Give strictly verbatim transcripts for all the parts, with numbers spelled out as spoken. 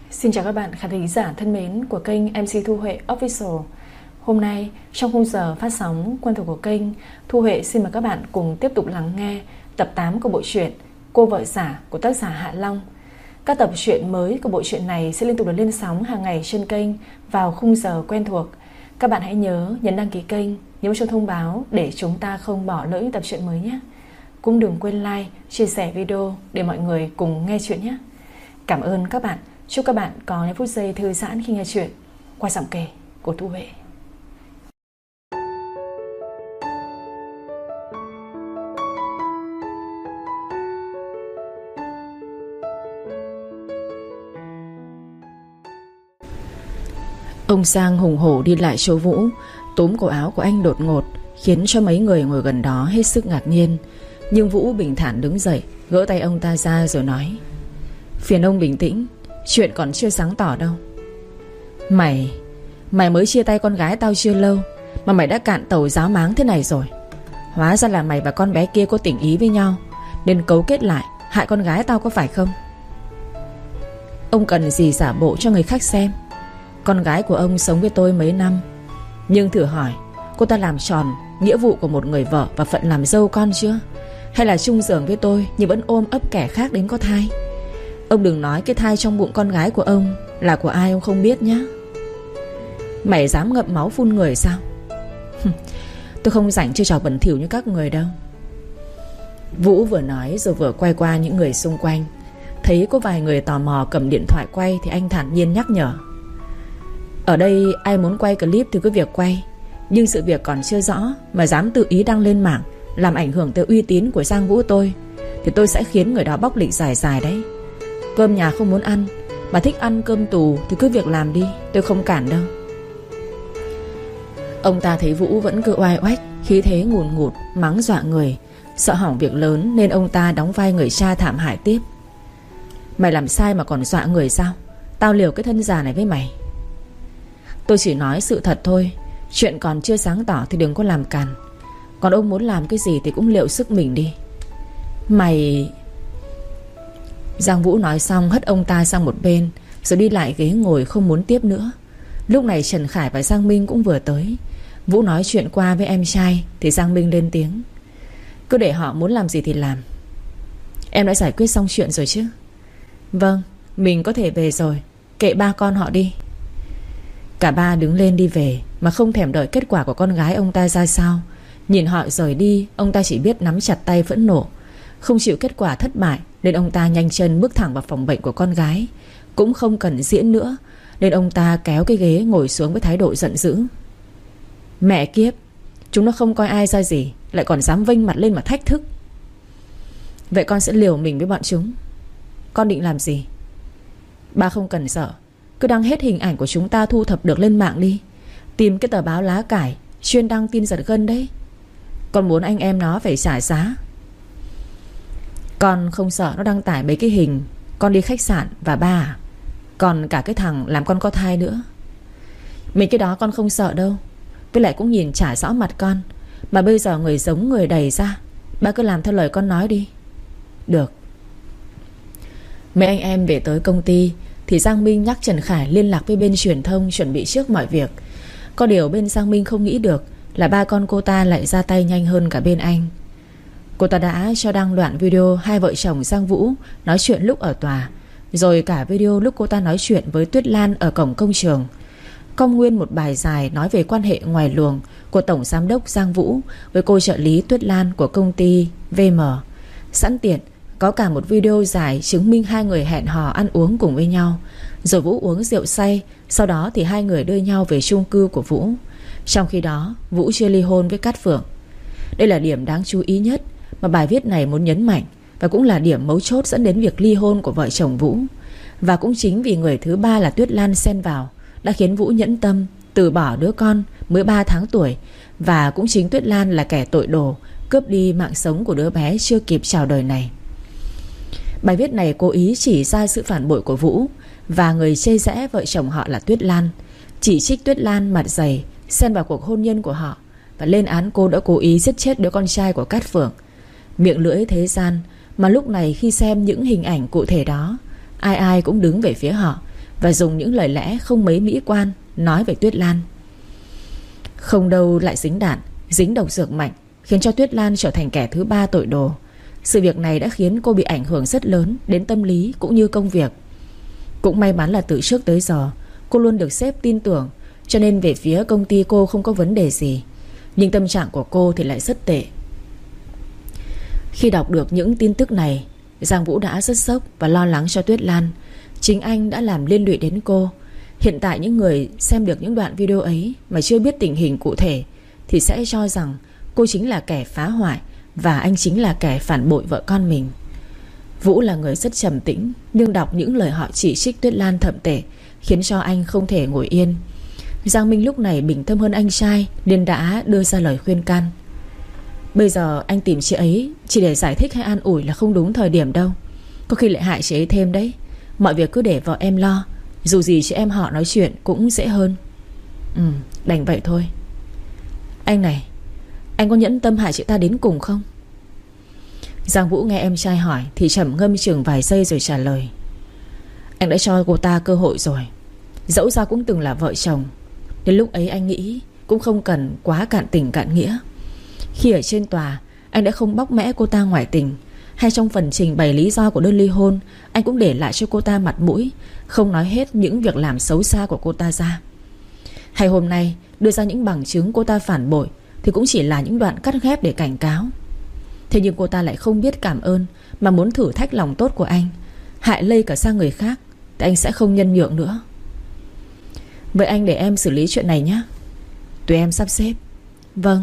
Xin chào các bạn khán thính giả thân mến của kênh em xê Thu Huệ Official. Hôm nay trong khung giờ phát sóng quen thuộc của kênh, Thu Huệ xin mời các bạn cùng tiếp tục lắng nghe tập tám của bộ truyện Cô Vợ Giả của tác giả Hạ Long. Các tập truyện mới của bộ truyện này sẽ liên tục được lên sóng hàng ngày trên kênh vào khung giờ quen thuộc. Các bạn hãy nhớ nhấn đăng ký kênh, nhấn chuông thông báo để chúng ta không bỏ lỡ những tập truyện mới nhé. Cũng đừng quên like, chia sẻ video để mọi người cùng nghe chuyện nhé. Cảm ơn các bạn. Chúc các bạn có những phút giây thư giãn khi nghe chuyện qua giọng kể của Thu Huệ. Ông Sang hùng hổ đi lại chỗ Vũ, túm cổ áo của anh đột ngột, khiến cho mấy người ngồi gần đó hết sức ngạc nhiên. Nhưng Vũ bình thản đứng dậy, gỡ tay ông ta ra rồi nói: "Phiền ông bình tĩnh, chuyện còn chưa sáng tỏ đâu. Mày Mày mới chia tay con gái tao chưa lâu mà mày đã cạn tàu giáo máng thế này rồi. Hóa ra là mày và con bé kia có tình ý với nhau, nên cấu kết lại hại con gái tao, có phải không?" Ông cần gì giả bộ cho người khác xem. Con gái của ông sống với tôi mấy năm, nhưng thử hỏi cô ta làm tròn nghĩa vụ của một người vợ và phận làm dâu con chưa? Hay là chung giường với tôi nhưng vẫn ôm ấp kẻ khác đến có thai? Ông đừng nói cái thai trong bụng con gái của ông là của ai ông không biết nhá. Mày dám ngậm máu phun người sao? Tôi không rảnh chơi trò bẩn thỉu như các người đâu. Vũ vừa nói rồi vừa quay qua những người xung quanh. Thấy có vài người tò mò cầm điện thoại quay thì anh thản nhiên nhắc nhở: "Ở đây ai muốn quay clip thì cứ việc quay, nhưng sự việc còn chưa rõ mà dám tự ý đăng lên mạng, làm ảnh hưởng tới uy tín của Giang Vũ tôi, thì tôi sẽ khiến người đó bóc lịch dài dài đấy. Cơm nhà không muốn ăn mà thích ăn cơm tù thì cứ việc làm đi, tôi không cản đâu." Ông ta thấy Vũ vẫn cứ oai oách, khí thế ngùn ngụt, mắng dọa người, sợ hỏng việc lớn nên ông ta đóng vai người cha thảm hại tiếp: "Mày làm sai mà còn dọa người sao? Tao liều cái thân già này với mày." "Tôi chỉ nói sự thật thôi, chuyện còn chưa sáng tỏ thì đừng có làm càn. Còn ông muốn làm cái gì thì cũng liệu sức mình đi." "Mày..." Giang Vũ nói xong hất ông ta sang một bên rồi đi lại ghế ngồi không muốn tiếp nữa. Lúc này Trần Khải và Giang Minh cũng vừa tới. Vũ nói chuyện qua với em trai thì Giang Minh lên tiếng: "Cứ để họ muốn làm gì thì làm. Em đã giải quyết xong chuyện rồi chứ?" "Vâng, mình có thể về rồi, kệ ba con họ đi." Cả ba đứng lên đi về mà không thèm đợi kết quả của con gái ông ta ra sao. Nhìn họ rời đi, ông ta chỉ biết nắm chặt tay phẫn nộ. Không chịu kết quả thất bại nên ông ta nhanh chân bước thẳng vào phòng bệnh của con gái. Cũng không cần diễn nữa nên ông ta kéo cái ghế ngồi xuống với thái độ giận dữ: "Mẹ kiếp, chúng nó không coi ai ra gì, lại còn dám vênh mặt lên mà thách thức. Vậy con sẽ liều mình với bọn chúng." "Con định làm gì?" "Ba không cần sợ, cứ đăng hết hình ảnh của chúng ta thu thập được lên mạng đi. Tìm cái tờ báo lá cải chuyên đăng tin giật gân đấy. Con muốn anh em nó phải trả giá." "Con không sợ nó đăng tải mấy cái hình con đi khách sạn và ba à? Còn cả cái thằng làm con có thai nữa. Mấy cái đó con không sợ đâu. Với lại cũng nhìn chả rõ mặt con. Mà bây giờ người giống người đầy ra. Ba cứ làm theo lời con nói đi." "Được." Mấy anh em về tới công ty thì Giang Minh nhắc Trần Khải liên lạc với bên truyền thông chuẩn bị trước mọi việc. Có điều bên Giang Minh không nghĩ được là ba con cô ta lại ra tay nhanh hơn cả bên anh. Cô ta đã cho đăng đoạn video hai vợ chồng Giang Vũ nói chuyện lúc ở tòa, rồi cả video lúc cô ta nói chuyện với Tuyết Lan ở cổng công trường. Có nguyên một bài dài nói về quan hệ ngoài luồng của Tổng Giám đốc Giang Vũ với cô trợ lý Tuyết Lan của công ty vê em. Sẵn tiện có cả một video dài chứng minh hai người hẹn hò ăn uống cùng với nhau. Rồi Vũ uống rượu say, sau đó thì hai người đưa nhau về chung cư của Vũ. Trong khi đó Vũ chưa ly hôn với Cát Phượng. Đây là điểm đáng chú ý nhất mà bài viết này muốn nhấn mạnh, và cũng là điểm mấu chốt dẫn đến việc ly hôn của vợ chồng Vũ. Và cũng chính vì người thứ ba là Tuyết Lan xen vào đã khiến Vũ nhẫn tâm từ bỏ đứa con mới ba tháng tuổi. Và cũng chính Tuyết Lan là kẻ tội đồ cướp đi mạng sống của đứa bé chưa kịp chào đời này. Bài viết này cố ý chỉ ra sự phản bội của Vũ và người chê rẽ vợ chồng họ là Tuyết Lan, chỉ trích Tuyết Lan mặt dày xen vào cuộc hôn nhân của họ, và lên án cô đã cố ý giết chết đứa con trai của Cát Phượng. Miệng lưỡi thế gian mà lúc này khi xem những hình ảnh cụ thể đó, ai ai cũng đứng về phía họ, và dùng những lời lẽ không mấy mỹ quan nói về Tuyết Lan. Không đâu lại dính đạn, dính độc dược mạnh, khiến cho Tuyết Lan trở thành kẻ thứ ba tội đồ. Sự việc này đã khiến cô bị ảnh hưởng rất lớn đến tâm lý cũng như công việc. Cũng may mắn là từ trước tới giờ cô luôn được sếp tin tưởng, cho nên về phía công ty cô không có vấn đề gì. Nhưng tâm trạng của cô thì lại rất tệ. Khi đọc được những tin tức này, Giang Vũ đã rất sốc và lo lắng cho Tuyết Lan. Chính anh đã làm liên lụy đến cô. Hiện tại những người xem được những đoạn video ấy mà chưa biết tình hình cụ thể thì sẽ cho rằng cô chính là kẻ phá hoại và anh chính là kẻ phản bội vợ con mình. Vũ là người rất trầm tĩnh, nhưng đọc những lời họ chỉ trích Tuyết Lan thậm tệ khiến cho anh không thể ngồi yên. Giang Minh lúc này bình tâm hơn anh trai nên đã đưa ra lời khuyên can. Bây giờ anh tìm chị ấy chỉ để giải thích hay an ủi là không đúng thời điểm đâu. Có khi lại hại chị ấy thêm đấy. Mọi việc cứ để vợ em lo. Dù gì chị em họ nói chuyện cũng dễ hơn. Ừ, đành vậy thôi. Anh này, anh có nhẫn tâm hại chị ta đến cùng không? Giang Vũ nghe em trai hỏi thì trầm ngâm chừng vài giây rồi trả lời. Anh đã cho cô ta cơ hội rồi. Dẫu sao cũng từng là vợ chồng, đến lúc ấy anh nghĩ cũng không cần quá cạn tình cạn nghĩa. Khi ở trên tòa, anh đã không bóc mẽ cô ta ngoại tình, hay trong phần trình bày lý do của đơn ly hôn, anh cũng để lại cho cô ta mặt mũi, không nói hết những việc làm xấu xa của cô ta ra. Hay hôm nay đưa ra những bằng chứng cô ta phản bội thì cũng chỉ là những đoạn cắt ghép để cảnh cáo. Thế nhưng cô ta lại không biết cảm ơn mà muốn thử thách lòng tốt của anh, hại lây cả sang người khác, thì anh sẽ không nhân nhượng nữa. Vậy anh để em xử lý chuyện này nhé. Tùy em sắp xếp. Vâng.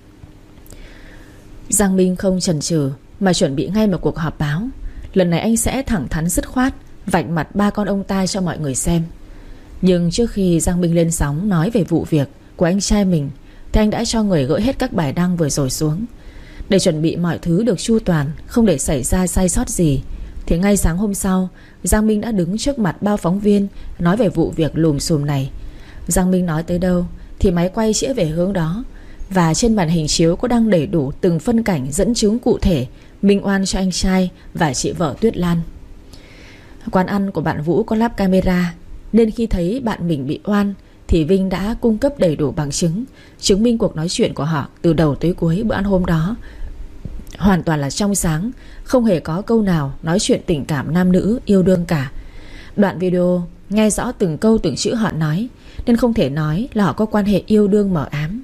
Giang Minh không chần chừ mà chuẩn bị ngay một cuộc họp báo. Lần này anh sẽ thẳng thắn dứt khoát, vạch mặt ba con ông ta cho mọi người xem. Nhưng trước khi Giang Minh lên sóng nói về vụ việc của anh trai mình thì anh đã cho người gỡ hết các bài đăng vừa rồi xuống. Để chuẩn bị mọi thứ được chu toàn, không để xảy ra sai sót gì, thì ngay sáng hôm sau, Giang Minh đã đứng trước mặt bao phóng viên nói về vụ việc lùm xùm này. Giang Minh nói tới đâu thì máy quay chĩa về hướng đó, và trên màn hình chiếu có đăng đầy đủ từng phân cảnh dẫn chứng cụ thể minh oan cho anh trai và chị vợ Tuyết Lan. Quán ăn của bạn Vũ có lắp camera, nên khi thấy bạn mình bị oan thì Vinh đã cung cấp đầy đủ bằng chứng, chứng minh cuộc nói chuyện của họ từ đầu tới cuối bữa ăn hôm đó hoàn toàn là trong sáng, không hề có câu nào nói chuyện tình cảm nam nữ yêu đương cả. Đoạn video nghe rõ từng câu từng chữ họ nói, nên không thể nói là họ có quan hệ yêu đương mờ ám.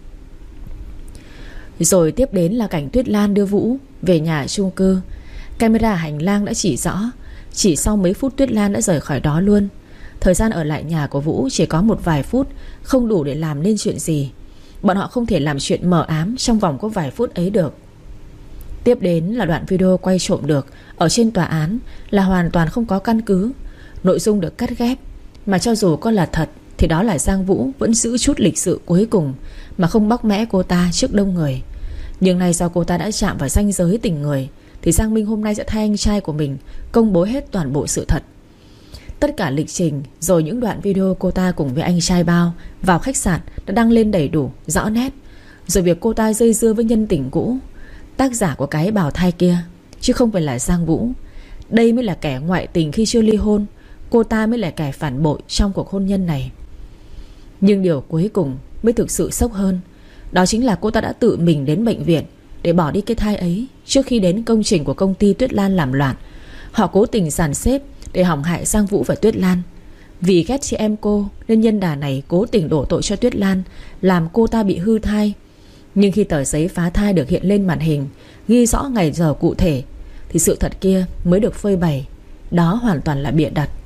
Rồi tiếp đến là cảnh Tuyết Lan đưa Vũ về nhà chung cư. Camera hành lang đã chỉ rõ, chỉ sau mấy phút Tuyết Lan đã rời khỏi đó luôn. Thời gian ở lại nhà của Vũ chỉ có một vài phút, không đủ để làm nên chuyện gì. Bọn họ không thể làm chuyện mờ ám trong vòng có vài phút ấy được. Tiếp đến là đoạn video quay trộm được ở trên tòa án, là hoàn toàn không có căn cứ. Nội dung được cắt ghép, mà cho dù có là thật thì đó là Giang Vũ vẫn giữ chút lịch sự cuối cùng mà không bóc mẽ cô ta trước đông người. Nhưng nay do cô ta đã chạm vào ranh giới tình người, thì Giang Minh hôm nay sẽ thay anh trai của mình công bố hết toàn bộ sự thật. Tất cả lịch trình rồi những đoạn video cô ta cùng với anh trai Bao vào khách sạn đã đăng lên đầy đủ, rõ nét. Rồi việc cô ta dây dưa với nhân tình cũ, tác giả của cái bào thai kia, chứ không phải là Giang Vũ. Đây mới là kẻ ngoại tình khi chưa ly hôn, cô ta mới là kẻ phản bội trong cuộc hôn nhân này. Nhưng điều cuối cùng mới thực sự sốc hơn, đó chính là cô ta đã tự mình đến bệnh viện để bỏ đi cái thai ấy trước khi đến công trình của công ty Tuyết Lan làm loạn. Họ cố tình dàn xếp để hỏng hại Giang Vũ và Tuyết Lan. Vì ghét chị em cô nên nhân đà này cố tình đổ tội cho Tuyết Lan, làm cô ta bị hư thai. Nhưng khi tờ giấy phá thai được hiện lên màn hình, ghi rõ ngày giờ cụ thể, thì sự thật kia mới được phơi bày. Đó hoàn toàn là bịa đặt.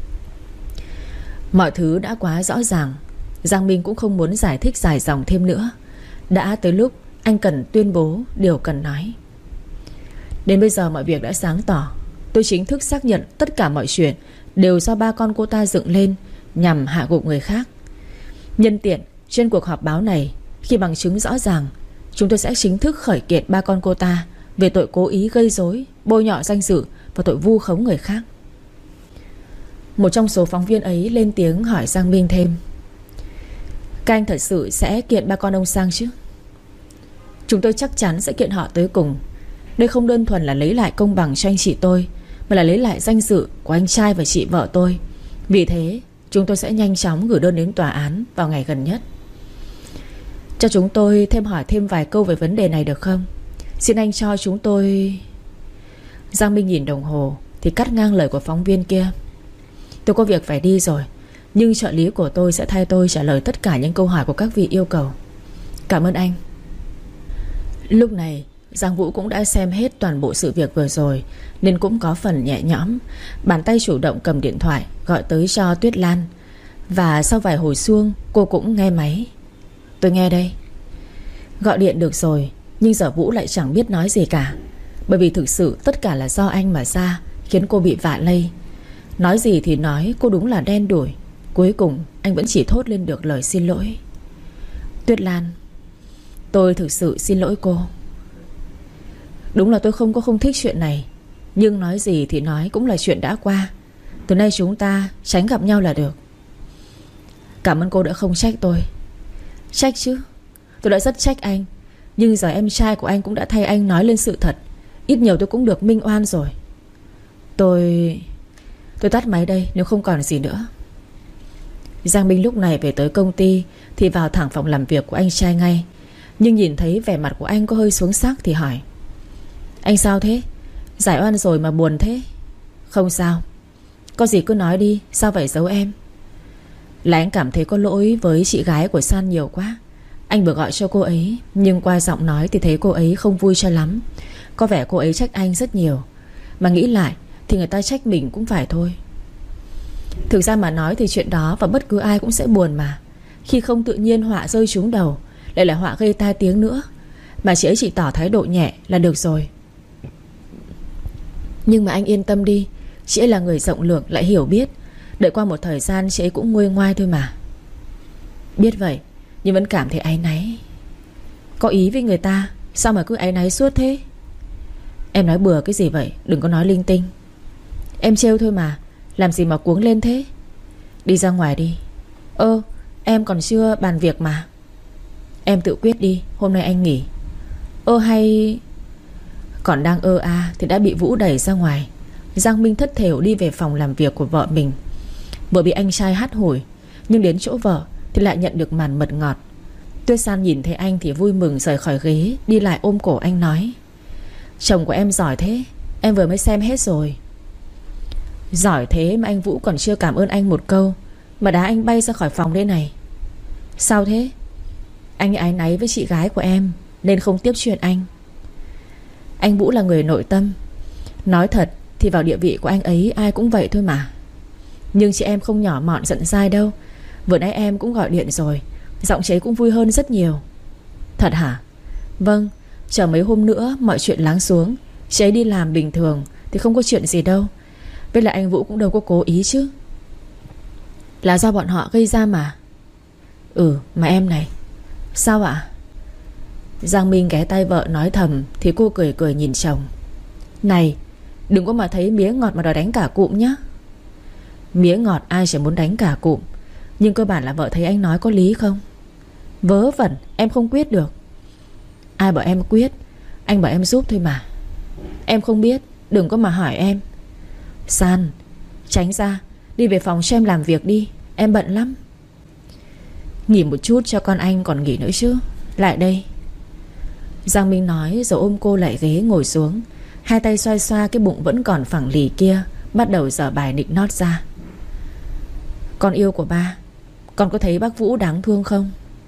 Mọi thứ đã quá rõ ràng. Giang Minh cũng không muốn giải thích dài dòng thêm nữa. Đã tới lúc anh cần tuyên bố điều cần nói. Đến bây giờ mọi việc đã sáng tỏ. Tôi chính thức xác nhận tất cả mọi chuyện đều do ba con cô ta dựng lên nhằm hạ gục người khác. Nhân tiện trên cuộc họp báo này, khi bằng chứng rõ ràng, chúng tôi sẽ chính thức khởi kiện ba con cô ta về tội cố ý gây rối, bôi nhọ danh dự và tội vu khống người khác. Một trong số phóng viên ấy lên tiếng hỏi Giang Minh thêm: các anh thật sự sẽ kiện ba con ông Sang chứ? Chúng tôi chắc chắn sẽ kiện họ tới cùng. Đây không đơn thuần là lấy lại công bằng cho anh chị tôi, mà là lấy lại danh dự của anh trai và chị vợ tôi. Vì thế chúng tôi sẽ nhanh chóng gửi đơn đến tòa án vào ngày gần nhất. Cho chúng tôi thêm hỏi thêm vài câu về vấn đề này được không? Xin anh cho chúng tôi... Giang Minh nhìn đồng hồ thì cắt ngang lời của phóng viên kia. Tôi có việc phải đi rồi, nhưng trợ lý của tôi sẽ thay tôi trả lời tất cả những câu hỏi của các vị yêu cầu. Cảm ơn anh. Lúc này Giang Vũ cũng đã xem hết toàn bộ sự việc vừa rồi, nên cũng có phần nhẹ nhõm. Bàn tay chủ động cầm điện thoại gọi tới cho Tuyết Lan. Và sau vài hồi chuông, cô cũng nghe máy. Tôi nghe đây. Gọi điện được rồi, nhưng giờ Vũ lại chẳng biết nói gì cả. Bởi vì thực sự tất cả là do anh mà ra, khiến cô bị vạ lây. Nói gì thì nói, cô đúng là đen đủi. Cuối cùng anh vẫn chỉ thốt lên được lời xin lỗi. Tuyết Lan, tôi thực sự xin lỗi cô. Đúng là tôi không có không thích chuyện này, nhưng nói gì thì nói cũng là chuyện đã qua. Từ nay chúng ta tránh gặp nhau là được. Cảm ơn cô đã không trách tôi. Trách chứ, tôi đã rất trách anh. Nhưng giờ em trai của anh cũng đã thay anh nói lên sự thật. Ít nhiều tôi cũng được minh oan rồi. Tôi... Tôi tắt máy đây nếu không còn gì nữa. Giang Minh lúc này về tới công ty thì vào thẳng phòng làm việc của anh trai ngay. Nhưng nhìn thấy vẻ mặt của anh có hơi xuống sắc thì hỏi: Anh sao thế? Giải oan rồi mà buồn thế? Không sao. Có gì cứ nói đi, sao vậy giấu em? Là anh cảm thấy có lỗi với chị gái của San nhiều quá. Anh vừa gọi cho cô ấy, nhưng qua giọng nói thì thấy cô ấy không vui cho lắm. Có vẻ cô ấy trách anh rất nhiều. Mà nghĩ lại thì người ta trách mình cũng phải thôi. Thực ra mà nói thì chuyện đó và bất cứ ai cũng sẽ buồn mà. Khi không tự nhiên họa rơi trúng đầu, lại là họa gây tai tiếng nữa. Mà chị ấy chỉ tỏ thái độ nhẹ là được rồi. Nhưng mà anh yên tâm đi, chị ấy là người rộng lượng lại hiểu biết. Đợi qua một thời gian chị ấy cũng nguôi ngoai thôi mà. Biết vậy, nhưng vẫn cảm thấy áy náy. Có ý với người ta, sao mà cứ áy náy suốt thế? Em nói bừa cái gì vậy? Đừng có nói linh tinh. Em trêu thôi mà, làm gì mà cuống lên thế? Đi ra ngoài đi. Ơ, em còn chưa bàn việc mà. Em tự quyết đi, hôm nay anh nghỉ. Ơ hay... Còn đang ơ a thì đã bị Vũ đẩy ra ngoài. Giang Minh thất thểu đi về phòng làm việc của vợ mình. Vừa bị anh trai hắt hủi, nhưng đến chỗ vợ thì lại nhận được màn mật ngọt. Tuyết San nhìn thấy anh thì vui mừng rời khỏi ghế, đi lại ôm cổ anh nói: Chồng của em giỏi thế, em vừa mới xem hết rồi. Giỏi thế mà anh Vũ còn chưa cảm ơn anh một câu, mà đá anh bay ra khỏi phòng đây này. Sao thế? Anh áy náy với chị gái của em nên không tiếp chuyện anh. Anh Vũ là người nội tâm. Nói thật thì vào địa vị của anh ấy ai cũng vậy thôi mà. Nhưng chị em không nhỏ mọn giận dai đâu. Vừa nãy em cũng gọi điện rồi, giọng chị ấy cũng vui hơn rất nhiều. Thật hả? Vâng, chờ mấy hôm nữa mọi chuyện lắng xuống, chị ấy đi làm bình thường thì không có chuyện gì đâu. Với lại anh Vũ cũng đâu có cố ý chứ. Là do bọn họ gây ra mà. Ừ, mà em này. Sao ạ? Giang Minh ghé tay vợ nói thầm thì cô cười cười nhìn chồng. Này, đừng có mà thấy mía ngọt mà đòi đánh cả cụm nhá. Mía ngọt ai chỉ muốn đánh cả cụm, nhưng cơ bản là vợ thấy anh nói có lý không? Vớ vẩn, em không quyết được. Ai bảo em quyết? Anh bảo em giúp thôi mà. Em không biết, đừng có mà hỏi em. San, tránh ra, đi về phòng cho em làm việc đi, em bận lắm. Nghỉ một chút cho con anh còn nghỉ nữa chứ. Lại đây. Giang Minh nói rồi ôm cô lại ghế ngồi xuống, hai tay xoa xoa cái bụng vẫn còn phẳng lì kia, bắt đầu dở bài nịnh nót ra. Con yêu của ba, con có thấy bác Vũ đáng thương không?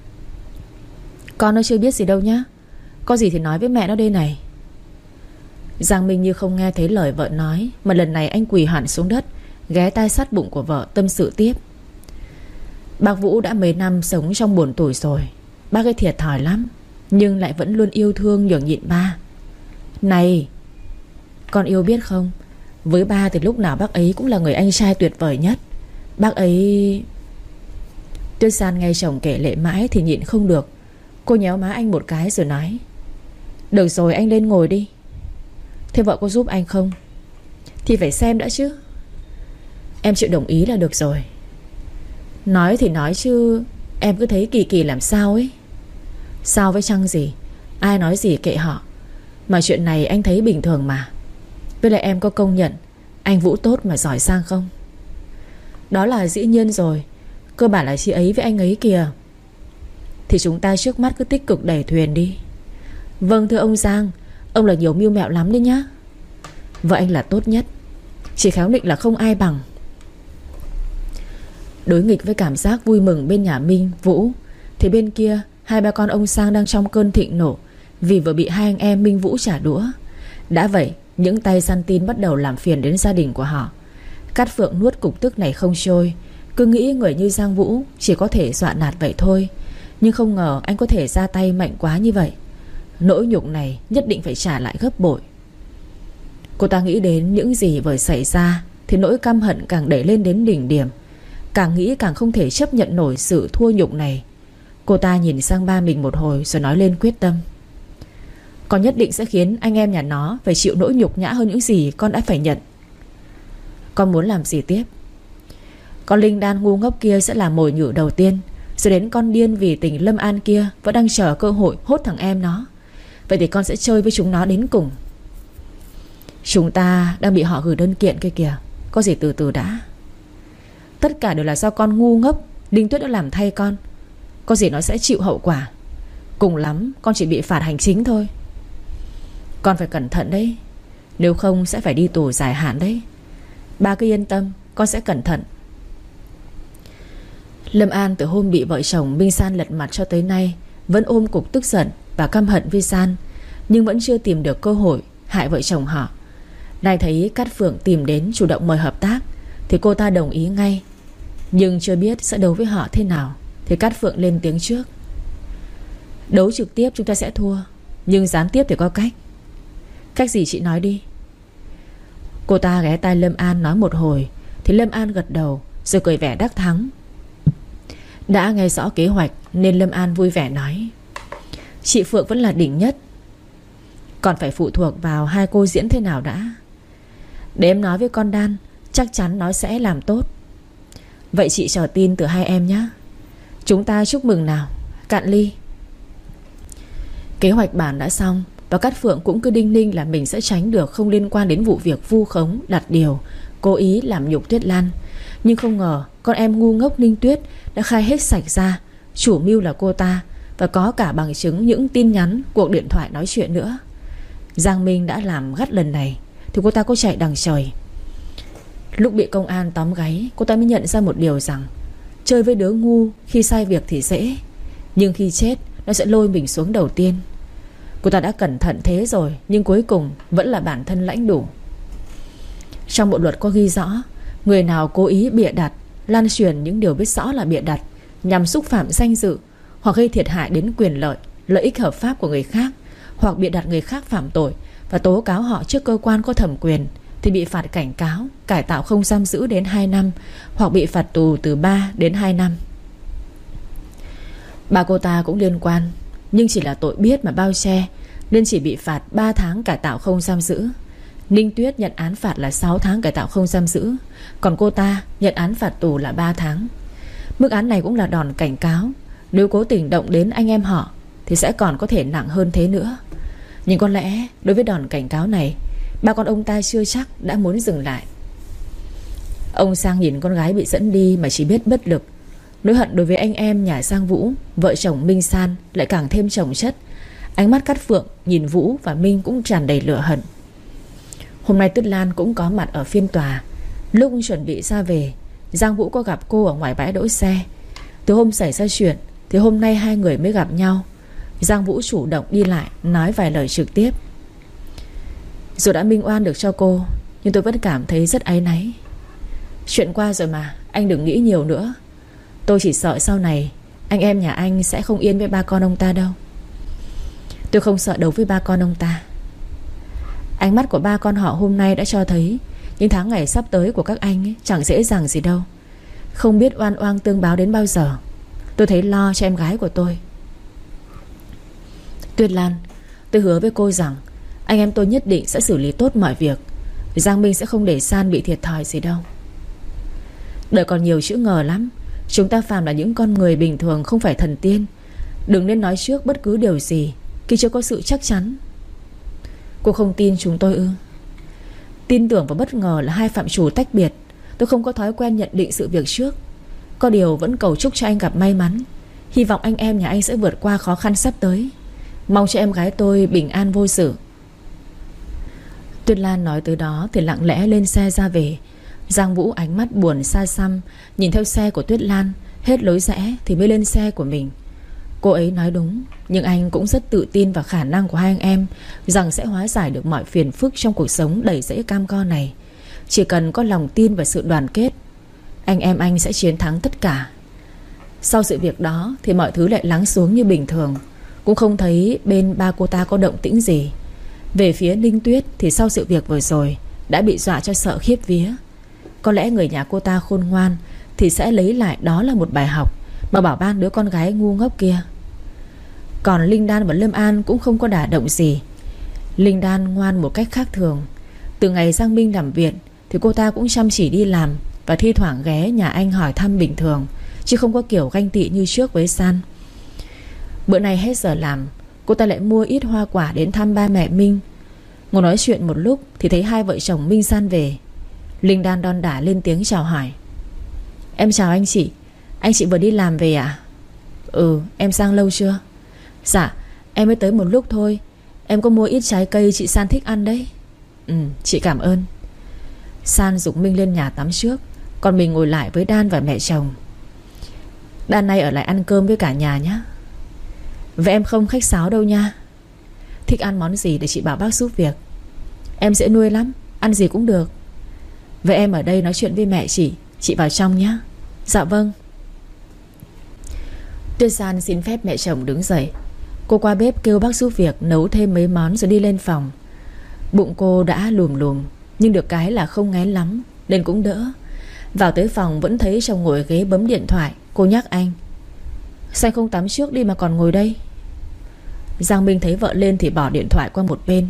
Con nó chưa biết gì đâu nhá. Có gì thì nói với mẹ nó đây này. Giang Minh như không nghe thấy lời vợ nói, mà lần này anh quỳ hẳn xuống đất, ghé tai sát bụng của vợ tâm sự tiếp. Bác Vũ đã mấy năm sống trong buồn tủi rồi. Bác ấy thiệt thòi lắm, nhưng lại vẫn luôn yêu thương nhường nhịn ba. Này, con yêu biết không, với ba thì lúc nào bác ấy cũng là người anh trai tuyệt vời nhất. Bác ấy... Tuyết San nghe chồng kể lệ mãi thì nhịn không được. Cô nhéo má anh một cái rồi nói: Được rồi, anh lên ngồi đi. Thế vợ có giúp anh không? Thì phải xem đã chứ. Em chịu đồng ý là được rồi. Nói thì nói chứ em cứ thấy kỳ kỳ làm sao ấy. Sao với chăng gì, ai nói gì kệ họ. Mà chuyện này anh thấy bình thường mà. Với lại em có công nhận anh Vũ tốt mà giỏi sang không? Đó là dĩ nhiên rồi. Cơ bản là chị ấy với anh ấy kìa. Thì chúng ta trước mắt cứ tích cực đẩy thuyền đi. Vâng thưa ông Giang, ông là nhiều mưu mẹo lắm đấy nhá. Vợ anh là tốt nhất, chỉ khéo định là không ai bằng. Đối nghịch với cảm giác vui mừng bên nhà Minh, Vũ, thì bên kia hai ba con ông Sang đang trong cơn thịnh nộ vì vừa bị hai anh em Minh Vũ trả đũa. Đã vậy, những tay săn tin bắt đầu làm phiền đến gia đình của họ. Cát Phượng nuốt cục tức này không trôi, cứ nghĩ người như Giang Vũ chỉ có thể dọa nạt vậy thôi, nhưng không ngờ anh có thể ra tay mạnh quá như vậy. Nỗi nhục này nhất định phải trả lại gấp bội. Cô ta nghĩ đến những gì vừa xảy ra thì nỗi căm hận càng đẩy lên đến đỉnh điểm. Càng nghĩ càng không thể chấp nhận nổi sự thua nhục này. Cô ta nhìn sang ba mình một hồi rồi nói lên quyết tâm. Con nhất định sẽ khiến anh em nhà nó phải chịu nỗi nhục nhã hơn những gì con đã phải nhận. Con muốn làm gì tiếp? Con linh đan ngu ngốc kia sẽ là mồi nhử đầu tiên, rồi đến con điên vì tình Lâm An kia vẫn đang chờ cơ hội hốt thằng em nó. Vậy thì con sẽ chơi với chúng nó đến cùng. Chúng ta đang bị họ gửi đơn kiện kia kìa. Có gì từ từ đã. Tất cả đều là do con ngu ngốc Đinh Tuyết đã làm thay con. Có gì nó sẽ chịu hậu quả. Cùng lắm con chỉ bị phạt hành chính thôi. Con phải cẩn thận đấy, nếu không sẽ phải đi tù dài hạn đấy. Ba cứ yên tâm, con sẽ cẩn thận. Lâm An từ hôm bị vợ chồng Minh San lật mặt cho tới nay vẫn ôm cục tức giận và căm hận với San, nhưng vẫn chưa tìm được cơ hội hại vợ chồng họ. Nay thấy Cát Phượng tìm đến chủ động mời hợp tác thì cô ta đồng ý ngay. Nhưng chưa biết sẽ đấu với họ thế nào thì Cát Phượng lên tiếng trước. Đấu trực tiếp chúng ta sẽ thua, nhưng gián tiếp thì có cách. Cách gì chị nói đi. Cô ta ghé tai Lâm An nói một hồi thì Lâm An gật đầu rồi cười vẻ đắc thắng. Đã nghe rõ kế hoạch nên Lâm An vui vẻ nói. Chị Phượng vẫn là đỉnh nhất. Còn phải phụ thuộc vào hai cô diễn thế nào đã. Để em nói với con Đan, chắc chắn nó sẽ làm tốt. Vậy chị chờ tin từ hai em nhé. Chúng ta chúc mừng nào. Cạn ly. Kế hoạch bản đã xong, và Cát Phượng cũng cứ đinh ninh là mình sẽ tránh được không liên quan đến vụ việc vu khống, đặt điều, cố ý làm nhục Tuyết Lan. Nhưng không ngờ con em ngu ngốc Ninh Tuyết đã khai hết sạch ra chủ mưu là cô ta, và có cả bằng chứng những tin nhắn, cuộc điện thoại nói chuyện nữa. Giang Minh đã làm gắt lần này thì cô ta có chạy đằng trời. Lúc bị công an tóm gáy, cô ta mới nhận ra một điều rằng chơi với đứa ngu khi sai việc thì dễ, nhưng khi chết nó sẽ lôi mình xuống đầu tiên. Cô ta đã cẩn thận thế rồi, nhưng cuối cùng vẫn là bản thân lãnh đủ. Trong bộ luật có ghi rõ, người nào cố ý bịa đặt, lan truyền những điều biết rõ là bịa đặt nhằm xúc phạm danh dự hoặc gây thiệt hại đến quyền lợi, lợi ích hợp pháp của người khác, hoặc bịa đặt người khác phạm tội và tố cáo họ trước cơ quan có thẩm quyền thì bị phạt cảnh cáo, cải tạo không giam giữ đến hai năm, hoặc bị phạt tù từ ba đến hai năm. Ba cô ta cũng liên quan, nhưng chỉ là tội biết mà bao che, nên chỉ bị phạt ba tháng cải tạo không giam giữ. Ninh Tuyết nhận án phạt là sáu tháng cải tạo không giam giữ, còn cô ta nhận án phạt tù là ba tháng. Mức án này cũng là đòn cảnh cáo, nếu cố tình động đến anh em họ thì sẽ còn có thể nặng hơn thế nữa. Nhưng có lẽ đối với đòn cảnh cáo này, ba con ông ta chưa chắc đã muốn dừng lại. Ông Sang nhìn con gái bị dẫn đi mà chỉ biết bất lực. Nỗi hận đối với anh em nhà Giang Vũ, vợ chồng Minh San lại càng thêm chồng chất. Ánh mắt Cát Phượng nhìn Vũ và Minh cũng tràn đầy lửa hận. Hôm nay Tuyết Lan cũng có mặt ở phiên tòa. Lúc chuẩn bị ra về, Giang Vũ có gặp cô ở ngoài bãi đỗ xe. Từ hôm xảy ra chuyện thì hôm nay hai người mới gặp nhau. Giang Vũ chủ động đi lại, nói vài lời trực tiếp. Dù đã minh oan được cho cô, nhưng tôi vẫn cảm thấy rất áy náy. Chuyện qua rồi mà, anh đừng nghĩ nhiều nữa. Tôi chỉ sợ sau này anh em nhà anh sẽ không yên với ba con ông ta đâu. Tôi không sợ đấu với ba con ông ta. Ánh mắt của ba con họ hôm nay đã cho thấy những tháng ngày sắp tới của các anh ấy chẳng dễ dàng gì đâu. Không biết oan oan tương báo đến bao giờ. Tôi thấy lo cho em gái của tôi. Tuyết Lan, tôi hứa với cô rằng anh em tôi nhất định sẽ xử lý tốt mọi việc. Giang Minh sẽ không để San bị thiệt thòi gì đâu. Đời còn nhiều chữ ngờ lắm. Chúng ta phàm là những con người bình thường, không phải thần tiên. Đừng nên nói trước bất cứ điều gì khi chưa có sự chắc chắn. Cô không tin chúng tôi ư? Tin tưởng và bất ngờ là hai phạm trù tách biệt. Tôi không có thói quen nhận định sự việc trước. Có điều vẫn cầu chúc cho anh gặp may mắn. Hy vọng anh em nhà anh sẽ vượt qua khó khăn sắp tới. Mong cho em gái tôi bình an vô sự. Tuyết Lan nói tới đó thì lặng lẽ lên xe ra về. Giang Vũ ánh mắt buồn xa xăm nhìn theo xe của Tuyết Lan. Hết lối rẽ thì mới lên xe của mình. Cô ấy nói đúng, nhưng anh cũng rất tự tin vào khả năng của hai anh em, rằng sẽ hóa giải được mọi phiền phức trong cuộc sống đầy rẫy cam go này. Chỉ cần có lòng tin và sự đoàn kết, anh em anh sẽ chiến thắng tất cả. Sau sự việc đó thì mọi thứ lại lắng xuống như bình thường. Cũng không thấy bên ba cô ta có động tĩnh gì. Về phía Ninh Tuyết thì sau sự việc vừa rồi đã bị dọa cho sợ khiếp vía. Có lẽ người nhà cô ta khôn ngoan thì sẽ lấy lại đó là một bài học mà bảo ban đứa con gái ngu ngốc kia. Còn Linh Đan và Lâm An cũng không có đả động gì. Linh Đan ngoan một cách khác thường. Từ ngày Giang Minh nằm viện thì cô ta cũng chăm chỉ đi làm, và thi thoảng ghé nhà anh hỏi thăm bình thường, chứ không có kiểu ganh tị như trước với San. Bữa nay hết giờ làm, cô ta lại mua ít hoa quả đến thăm ba mẹ Minh. Ngồi nói chuyện một lúc thì thấy hai vợ chồng Minh San về. Linh Đan đon đả lên tiếng chào hỏi. Em chào anh chị. Anh chị vừa đi làm về à? Ừ, em sang lâu chưa? Dạ, em mới tới một lúc thôi. Em có mua ít trái cây chị San thích ăn đấy. Ừ, chị cảm ơn. San dục Minh lên nhà tắm trước, còn mình ngồi lại với Đan và mẹ chồng. Đan nay ở lại ăn cơm với cả nhà nhé. Vậy em không khách sáo đâu nha. Thích ăn món gì để chị bảo bác giúp việc. Em dễ nuôi lắm, ăn gì cũng được. Vậy em ở đây nói chuyện với mẹ chị. Chị vào trong nhé. Dạ vâng. Tuyết San xin phép mẹ chồng đứng dậy. Cô qua bếp kêu bác giúp việc nấu thêm mấy món rồi đi lên phòng. Bụng cô đã lùm lùm, nhưng được cái là không ngén lắm nên cũng đỡ. Vào tới phòng vẫn thấy chồng ngồi ghế bấm điện thoại. Cô nhắc anh. Sao anh không tắm trước đi mà còn ngồi đây? Giang Minh thấy vợ lên thì bỏ điện thoại qua một bên.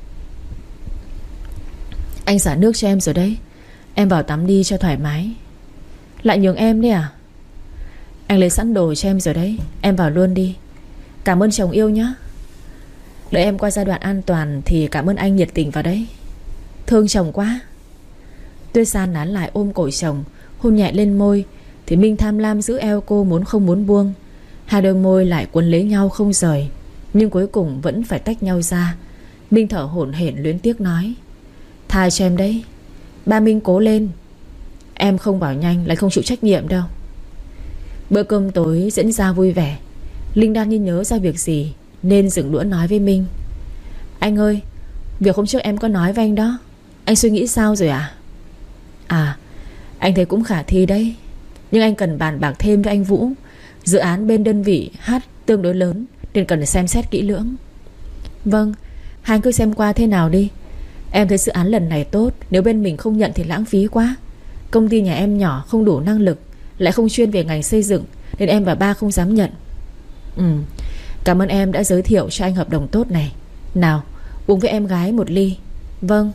Anh xả nước cho em rồi đấy. Em vào tắm đi cho thoải mái. Lại nhường em đấy à? Anh lấy sẵn đồ cho em rồi đấy. Em vào luôn đi. Cảm ơn chồng yêu nhé. Đợi em qua giai đoạn an toàn thì cảm ơn anh nhiệt tình vào đấy. Thương chồng quá. Tuyết San nán lại ôm cổ chồng, hôn nhẹ lên môi. Thì Minh tham lam giữ eo cô muốn không muốn buông. Hai đôi môi lại quấn lấy nhau không rời, nhưng cuối cùng vẫn phải tách nhau ra. Minh thở hổn hển luyến tiếc nói. Tha cho em đấy. Ba Minh cố lên. Em không bảo nhanh lại không chịu trách nhiệm đâu. Bữa cơm tối diễn ra vui vẻ. Linh Đan như nhớ ra việc gì nên dừng đũa nói với Minh. Anh ơi, việc hôm trước em có nói với anh đó, anh suy nghĩ sao rồi à? À, anh thấy cũng khả thi đấy, nhưng anh cần bàn bạc thêm với anh Vũ. Dự án bên đơn vị hát tương đối lớn nên cần phải xem xét kỹ lưỡng. Vâng, hai anh cứ xem qua thế nào đi. Em thấy dự án lần này tốt. Nếu bên mình không nhận thì lãng phí quá. Công ty nhà em nhỏ không đủ năng lực, lại không chuyên về ngành xây dựng, nên em và ba không dám nhận. Ừ, cảm ơn em đã giới thiệu cho anh hợp đồng tốt này. Nào, uống với em gái một ly. Vâng.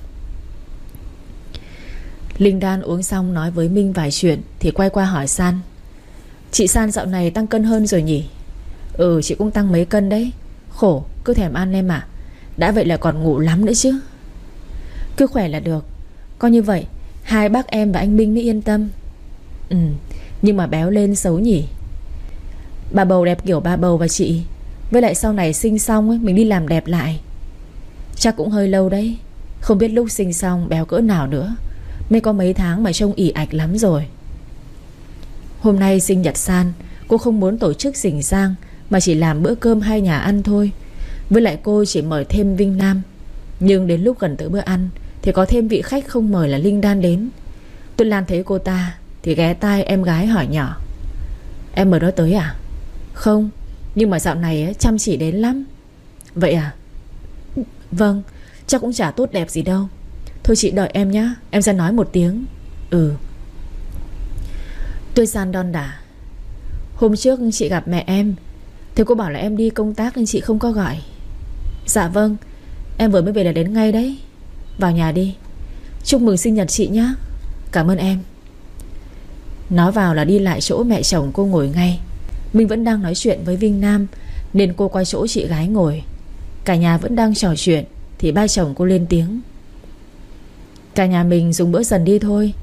Linh Đan uống xong nói với Minh vài chuyện thì quay qua hỏi San. Chị San dạo này tăng cân hơn rồi nhỉ? Ừ, chị cũng tăng mấy cân đấy. Khổ, cứ thèm ăn em à. Đã vậy là còn ngủ lắm nữa chứ. Cứ khỏe là được. Coi như vậy hai bác em và anh Minh mới yên tâm. Ừ, nhưng mà béo lên xấu nhỉ. Bà bầu đẹp kiểu bà bầu và chị. Với lại sau này sinh xong ấy, mình đi làm đẹp lại. Chắc cũng hơi lâu đấy. Không biết lúc sinh xong béo cỡ nào nữa. Mới có mấy tháng mà trông ỉ ạch lắm rồi. Hôm nay sinh nhật San, cô không muốn tổ chức rình rang, mà chỉ làm bữa cơm hai nhà ăn thôi. Với lại cô chỉ mời thêm Vinh Nam. Nhưng đến lúc gần tới bữa ăn thì có thêm vị khách không mời là Linh Đan đến. Tuyết Lan thấy cô ta thì ghé tai em gái hỏi nhỏ. Em mời đó tới à? Không, nhưng mà dạo này chăm chỉ đến lắm. Vậy à? Vâng, chắc cũng chả tốt đẹp gì đâu. Thôi chị đợi em nhá, em ra nói một tiếng. Ừ. Tuyết San đon đả. Hôm trước chị gặp mẹ em thì cô bảo là em đi công tác nên chị không có gọi. Dạ vâng, em vừa mới về là đến ngay đấy. Vào nhà đi. Chúc mừng sinh nhật chị nhá. Cảm ơn em. Nói vào là đi lại chỗ mẹ chồng cô ngồi ngay. Mình vẫn đang nói chuyện với Vinh Nam nên cô qua chỗ chị gái ngồi. Cả nhà vẫn đang trò chuyện thì ba chồng cô lên tiếng. Cả nhà mình dùng bữa dần đi thôi.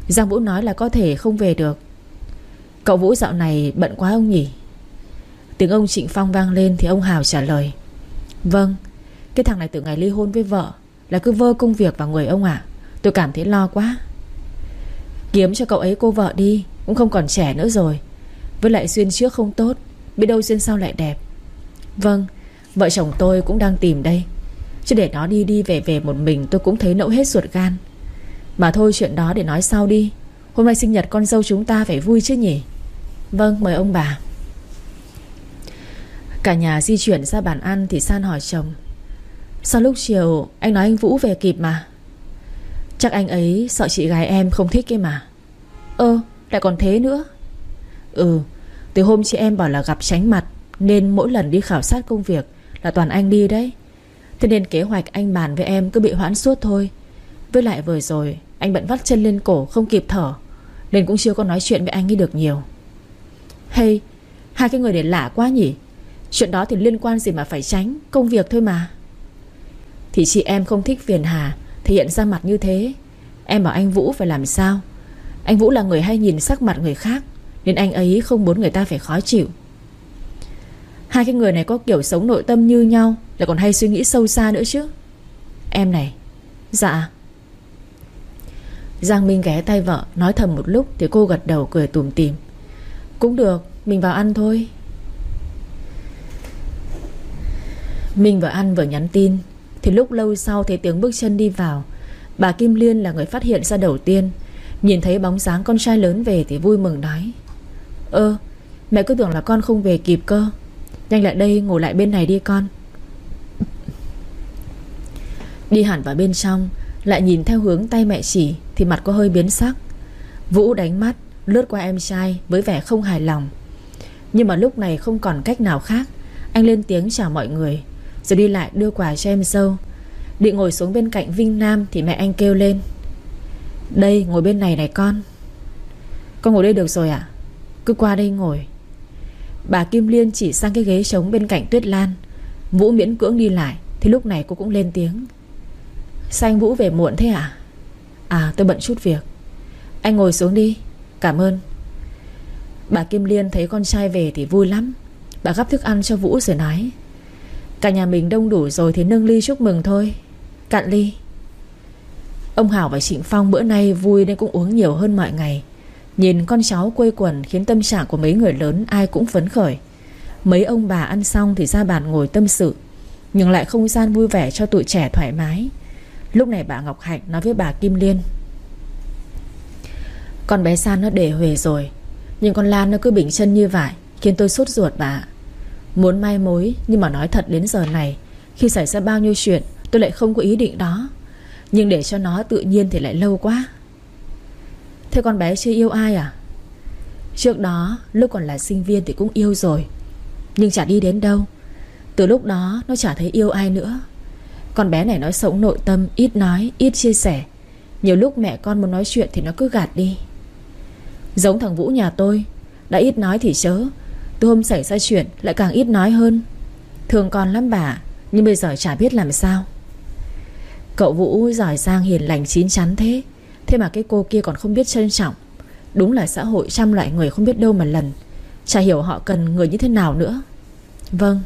Giang Vũ nói là có thể không về được. Cậu Vũ dạo này bận quá ông nhỉ? Tiếng ông Trịnh Phong vang lên thì ông Hào trả lời: Vâng, cái thằng này từ ngày ly hôn với vợ là cứ vơ công việc vào người ông ạ. Tôi cảm thấy lo quá. Kiếm cho cậu ấy cô vợ đi, cũng không còn trẻ nữa rồi. Với lại duyên trước không tốt, biết đâu duyên sau lại đẹp. Vâng, vợ chồng tôi cũng đang tìm đây. Chứ để nó đi đi về về một mình tôi cũng thấy nẫu hết ruột gan. Mà thôi, chuyện đó để nói sau đi. Hôm nay sinh nhật con dâu chúng ta phải vui chứ nhỉ? Vâng, mời ông bà. Cả nhà di chuyển ra bàn ăn thì San hỏi chồng: Sao lúc chiều anh nói anh Vũ về kịp mà? Chắc anh ấy sợ chị gái em không thích kia mà. Ơ, lại còn thế nữa. Ừ, từ hôm chị em bảo là gặp tránh mặt, nên mỗi lần đi khảo sát công việc là toàn anh đi đấy. Thế nên kế hoạch anh bàn với em cứ bị hoãn suốt thôi. Với lại vừa rồi anh bận vắt chân lên cổ không kịp thở, nên cũng chưa có nói chuyện với anh ấy được nhiều. Hay, hai cái người này lạ quá nhỉ. Chuyện đó thì liên quan gì mà phải tránh, công việc thôi mà. Thì chị em không thích phiền hà thể hiện ra mặt như thế. Em bảo anh Vũ phải làm sao? Anh Vũ là người hay nhìn sắc mặt người khác, nên anh ấy không muốn người ta phải khó chịu. Hai cái người này có kiểu sống nội tâm như nhau, lại còn hay suy nghĩ sâu xa nữa chứ. Em này. Dạ. Giang Minh ghé tay vợ nói thầm một lúc thì cô gật đầu cười tủm tỉm: Cũng được, mình vào ăn thôi. Minh vừa ăn vừa nhắn tin thì lúc lâu sau thấy tiếng bước chân đi vào. Bà Kim Liên là người phát hiện ra đầu tiên. Nhìn thấy bóng dáng con trai lớn về thì vui mừng nói: Ơ, mẹ cứ tưởng là con không về kịp cơ. Nhanh lại đây, ngồi lại bên này đi con. Đi hẳn vào bên trong, lại nhìn theo hướng tay mẹ chỉ thì mặt có hơi biến sắc. Vũ đánh mắt lướt qua em trai với vẻ không hài lòng. Nhưng mà lúc này không còn cách nào khác, anh lên tiếng chào mọi người, rồi đi lại đưa quà cho em dâu. Định ngồi xuống bên cạnh Vinh Nam thì mẹ anh kêu lên: Đây, ngồi bên này này con. Con ngồi đây được rồi ạ? Cứ qua đây ngồi. Bà Kim Liên chỉ sang cái ghế trống bên cạnh Tuyết Lan. Vũ miễn cưỡng đi lại thì lúc này cô cũng lên tiếng: Sao anh Vũ về muộn thế ạ? À? à tôi bận chút việc. Anh ngồi xuống đi. Cảm ơn. Bà Kim Liên thấy con trai về thì vui lắm. Bà gắp thức ăn cho Vũ rồi nói: Cả nhà mình đông đủ rồi thì nâng ly chúc mừng thôi. Cạn ly. Ông Hảo và Trịnh Phong bữa nay vui nên cũng uống nhiều hơn mọi ngày. Nhìn con cháu quây quần khiến tâm trạng của mấy người lớn ai cũng phấn khởi. Mấy ông bà ăn xong thì ra bàn ngồi tâm sự, nhưng lại không gian vui vẻ cho tụi trẻ thoải mái. Lúc này bà Ngọc Hạnh nói với bà Kim Liên: Con bé San nó để huề rồi, nhưng con Lan nó cứ bình chân như vậy, khiến tôi sốt ruột bà. Muốn mai mối, nhưng mà nói thật đến giờ này, khi xảy ra bao nhiêu chuyện, tôi lại không có ý định đó. Nhưng để cho nó tự nhiên thì lại lâu quá. Thế con bé chưa yêu ai à? Trước đó lúc còn là sinh viên thì cũng yêu rồi, nhưng chả đi đến đâu. Từ lúc đó nó chả thấy yêu ai nữa. Con bé này nó sống nội tâm, ít nói, ít chia sẻ. Nhiều lúc mẹ con muốn nói chuyện thì nó cứ gạt đi. Giống thằng Vũ nhà tôi, đã ít nói thì chớ, từ hôm xảy ra chuyện lại càng ít nói hơn. Thương con lắm bà, nhưng bây giờ chả biết làm sao. Cậu Vũ giỏi giang hiền lành chín chắn thế, thế mà cái cô kia còn không biết trân trọng. Đúng là xã hội trăm loại người không biết đâu mà lần. Chả hiểu họ cần người như thế nào nữa. Vâng.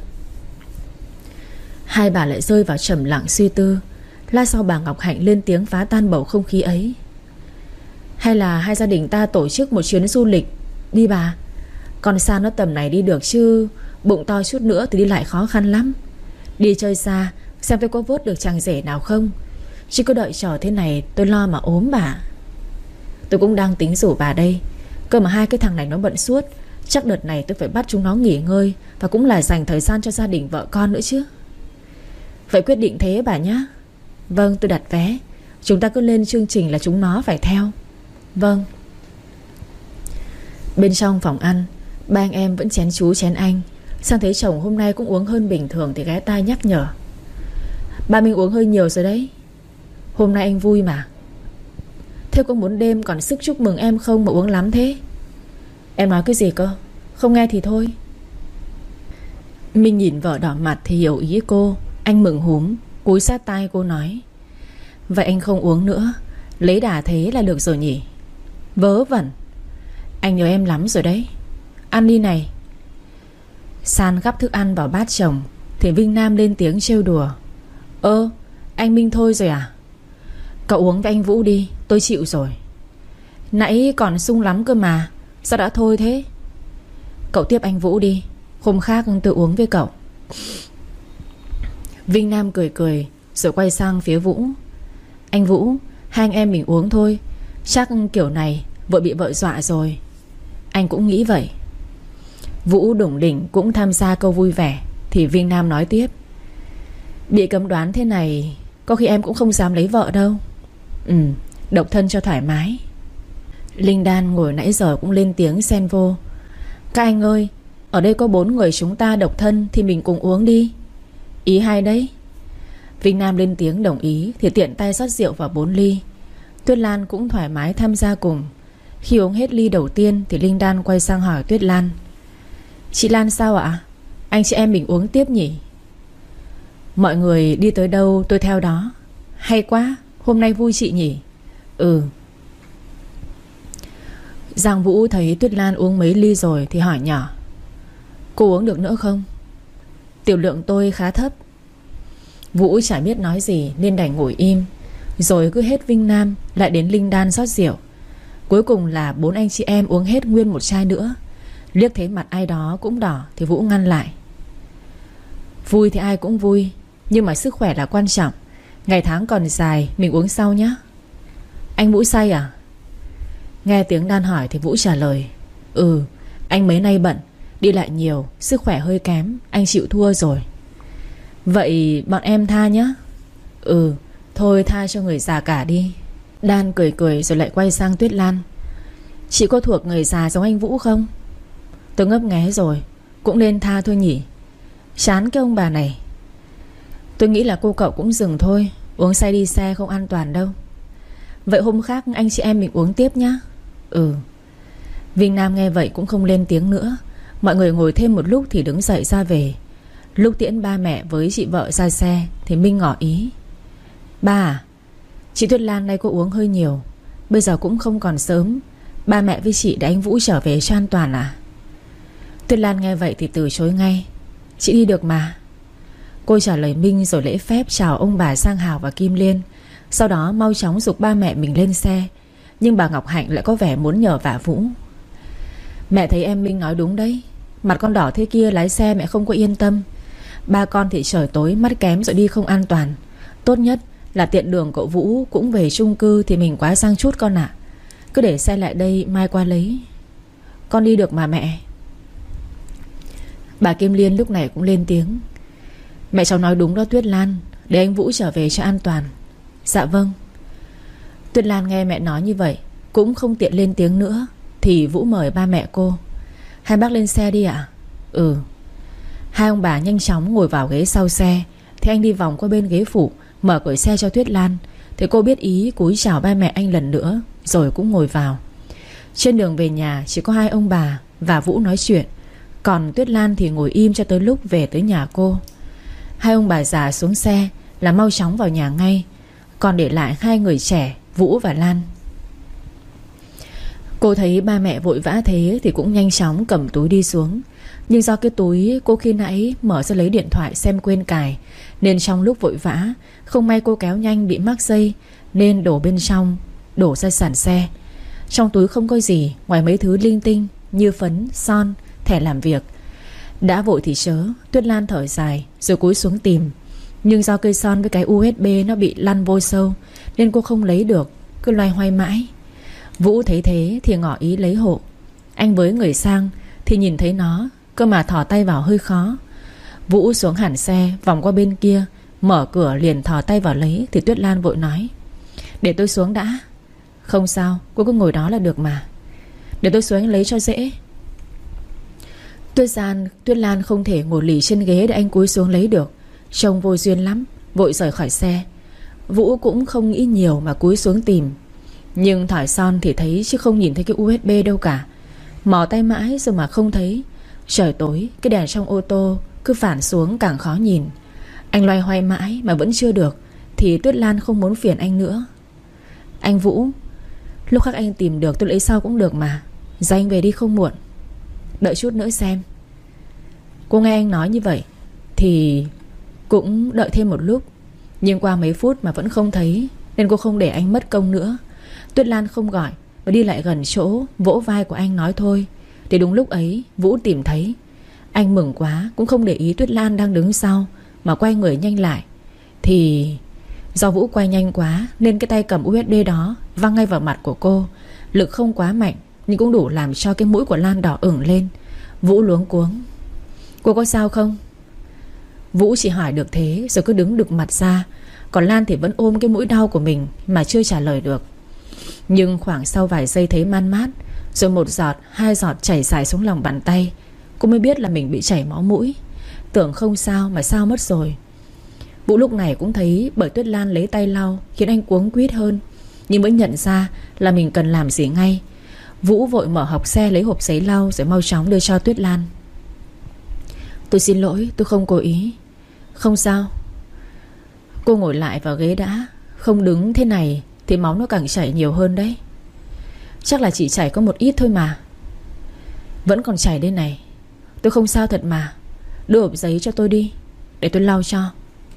Hai bà lại rơi vào trầm lặng suy tư. Lát sau bà Ngọc Hạnh lên tiếng phá tan bầu không khí ấy: Hay là hai gia đình ta tổ chức một chuyến du lịch đi bà. Con San nó tầm này đi được chứ bụng to chút nữa thì đi lại khó khăn lắm. Đi chơi xa, xem tôi có vớt được chàng rể nào không. Chứ cứ đợi chờ thế này tôi lo mà ốm bà. Tôi cũng đang tính rủ bà đây. Cơ mà hai cái thằng này nó bận suốt. Chắc đợt này tôi phải bắt chúng nó nghỉ ngơi, và cũng là dành thời gian cho gia đình vợ con nữa chứ. Vậy quyết định thế bà nhá. Vâng, tôi đặt vé. Chúng ta cứ lên chương trình là chúng nó phải theo. Vâng. Bên trong phòng ăn, ba anh em vẫn chén chú chén anh. Sang thấy chồng hôm nay cũng uống hơn bình thường thì ghé tai nhắc nhở: Ba mình uống hơi nhiều rồi đấy. Hôm nay anh vui mà. Thế có muốn đêm còn sức chúc mừng em không mà uống lắm thế? Em nói cái gì cơ? Không nghe thì thôi. Minh nhìn vợ đỏ mặt thì hiểu ý cô. Anh mừng húm cúi sát tai cô nói: Vậy anh không uống nữa, lấy đà thế là được rồi nhỉ? Vớ vẩn. Anh nhớ em lắm rồi đấy. Ăn đi này. San gắp thức ăn vào bát chồng thì Vinh Nam lên tiếng trêu đùa. Ơ, anh Minh thôi rồi à? Cậu uống với anh Vũ đi, tôi chịu rồi. Nãy còn sung lắm cơ mà, sao đã thôi thế? Cậu tiếp anh Vũ đi, hôm khác tự uống với cậu. Vinh Nam cười cười rồi quay sang phía Vũ. Anh Vũ, hai anh em mình uống thôi. Chắc kiểu này vợ bị vợ dọa rồi. Anh cũng nghĩ vậy. Vũ đủng đỉnh cũng tham gia câu vui vẻ thì Vinh Nam nói tiếp. Bị cấm đoán thế này, có khi em cũng không dám lấy vợ đâu. Ừ, độc thân cho thoải mái. Linh Đan ngồi nãy giờ cũng lên tiếng xen vô. Các anh ơi, ở đây có bốn người chúng ta độc thân thì mình cùng uống đi. Ý hay đấy. Vinh Nam lên tiếng đồng ý thì tiện tay rót rượu vào bốn ly. Tuyết Lan cũng thoải mái tham gia cùng. Khi uống hết ly đầu tiên thì Linh Đan quay sang hỏi Tuyết Lan. Chị Lan sao ạ? Anh chị em mình uống tiếp nhỉ? Mọi người đi tới đâu tôi theo đó. Hay quá, hôm nay vui chị nhỉ? Ừ. Giang Vũ thấy Tuyết Lan uống mấy ly rồi thì hỏi nhỏ. Cô uống được nữa không? Tiểu lượng tôi khá thấp. Vũ chả biết nói gì nên đành ngồi im. Rồi cứ hết Vinh Nam lại đến Linh Đan rót rượu. Cuối cùng là bốn anh chị em uống hết nguyên một chai nữa. Liếc thấy mặt ai đó cũng đỏ thì Vũ ngăn lại. Vui thì ai cũng vui, nhưng mà sức khỏe là quan trọng. Ngày tháng còn dài, mình uống sau nhé. Anh Vũ say à? Nghe tiếng Đan hỏi thì Vũ trả lời. Ừ, anh mấy nay bận, đi lại nhiều, sức khỏe hơi kém, anh chịu thua rồi. Vậy bọn em tha nhé. Ừ, thôi tha cho người già cả đi. Đan cười cười rồi lại quay sang Tuyết Lan. Chị có thuộc người già giống anh Vũ không? Tôi ngấp nghé rồi, cũng nên tha thôi nhỉ. Chán cái ông bà này. Tôi nghĩ là cô cậu cũng dừng thôi. Uống say đi xe không an toàn đâu. Vậy hôm khác anh chị em mình uống tiếp nhá. Ừ. Vinh Nam nghe vậy cũng không lên tiếng nữa. Mọi người ngồi thêm một lúc thì đứng dậy ra về. Lúc tiễn ba mẹ với chị vợ ra xe thì Minh ngỏ ý. Ba à, chị Tuyết Lan nay cô uống hơi nhiều. Bây giờ cũng không còn sớm, ba mẹ với chị để anh Vũ trở về cho an toàn à? Tuyết Lan nghe vậy thì từ chối ngay. Chị đi được mà. Cô trả lời Minh rồi lễ phép chào ông bà Sang Hào và Kim Liên. Sau đó mau chóng giục ba mẹ mình lên xe. Nhưng bà Ngọc Hạnh lại có vẻ muốn nhờ vả Vũ. Mẹ thấy em Minh nói đúng đấy. Mặt con đỏ thế kia lái xe mẹ không có yên tâm. Ba con thì trời tối mắt kém rồi đi không an toàn. Tốt nhất là tiện đường cậu Vũ cũng về chung cư thì mình quá sang chút con ạ. Cứ để xe lại đây mai qua lấy. Con đi được mà mẹ. Bà Kim Liên lúc này cũng lên tiếng. Mẹ cháu nói đúng đó Tuyết Lan, để anh Vũ trở về cho an toàn. Dạ vâng. Tuyết Lan nghe mẹ nói như vậy cũng không tiện lên tiếng nữa thì Vũ mời ba mẹ cô. Hai bác lên xe đi ạ. Ừ. Hai ông bà nhanh chóng ngồi vào ghế sau xe thì anh đi vòng qua bên ghế phụ, mở cửa xe cho Tuyết Lan. Thì cô biết ý cúi chào ba mẹ anh lần nữa rồi cũng ngồi vào. Trên đường về nhà chỉ có hai ông bà và Vũ nói chuyện. Còn Tuyết Lan thì ngồi im cho tới lúc về tới nhà cô. Hai ông bà già xuống xe là mau chóng vào nhà ngay, còn để lại hai người trẻ, Vũ và Lan. Cô thấy ba mẹ vội vã thế thì cũng nhanh chóng cầm túi đi xuống. Nhưng do cái túi cô khi nãy mở ra lấy điện thoại xem quên cài, nên trong lúc vội vã không may cô kéo nhanh bị mắc dây, nên đổ bên trong, đổ ra sàn xe. Trong túi không có gì ngoài mấy thứ linh tinh như phấn, son, thẻ làm việc. Đã vội thì chớ, Tuyết Lan thở dài rồi cúi xuống tìm. Nhưng do cây son với cái u ét bê nó bị lăn vô sâu nên cô không lấy được, cứ loay hoay mãi. Vũ thấy thế thì ngỏ ý lấy hộ. Anh với người sang thì nhìn thấy nó, cơ mà thò tay vào hơi khó. Vũ xuống hẳn xe, vòng qua bên kia, mở cửa liền thò tay vào lấy thì Tuyết Lan vội nói. Để tôi xuống đã. Không sao, cô cứ ngồi đó là được mà. Để tôi xuống anh lấy cho dễ. Tuyết Lan, Tuyết Lan không thể ngồi lì trên ghế để anh cúi xuống lấy được, trông vô duyên lắm, vội rời khỏi xe. Vũ cũng không nghĩ nhiều mà cúi xuống tìm. Nhưng thỏi son thì thấy chứ không nhìn thấy cái u ét bê đâu cả. Mò tay mãi rồi mà không thấy. Trời tối, cái đèn trong ô tô cứ phản xuống càng khó nhìn. Anh loay hoay mãi mà vẫn chưa được thì Tuyết Lan không muốn phiền anh nữa. Anh Vũ, Lúc khác anh tìm được tôi lấy sau cũng được mà. Giờ anh về đi không muộn. Đợi chút nữa xem. Cô nghe anh nói như vậy thì cũng đợi thêm một lúc. Nhưng qua mấy phút mà vẫn không thấy, nên cô không để anh mất công nữa. Tuyết Lan không gọi và đi lại gần chỗ, vỗ vai của anh nói thôi. Thì đúng lúc ấy Vũ tìm thấy. Anh mừng quá, cũng không để ý Tuyết Lan đang đứng sau, mà quay người nhanh lại. Thì do Vũ quay nhanh quá nên cái tay cầm u ét bê đó văng ngay vào mặt của cô. Lực không quá mạnh nhưng cũng đủ làm cho cái mũi của Lan đỏ ửng lên. Vũ luống cuống: cô có sao không? Vũ chỉ hỏi được thế rồi cứ đứng đực mặt ra. Còn Lan thì vẫn ôm cái mũi đau của mình mà chưa trả lời được. Nhưng khoảng sau vài giây thấy man mát, rồi một giọt, hai giọt chảy dài xuống lòng bàn tay, cô mới biết là mình bị chảy máu mũi. Tưởng không sao mà sao mất rồi. Vũ lúc này cũng thấy bởi Tuyết Lan lấy tay lau khiến anh cuống quýt hơn, nhưng mới nhận ra là mình cần làm gì ngay. Vũ vội mở hộc xe lấy hộp giấy lau rồi mau chóng đưa cho Tuyết Lan. Tôi xin lỗi, tôi không cố ý. Không sao. Cô ngồi lại vào ghế đã. Không đứng thế này thì máu nó càng chảy nhiều hơn đấy. Chắc là chỉ chảy có một ít thôi mà. Vẫn còn chảy đây này. Tôi không sao thật mà. Đưa hộp giấy cho tôi đi, để tôi lau cho.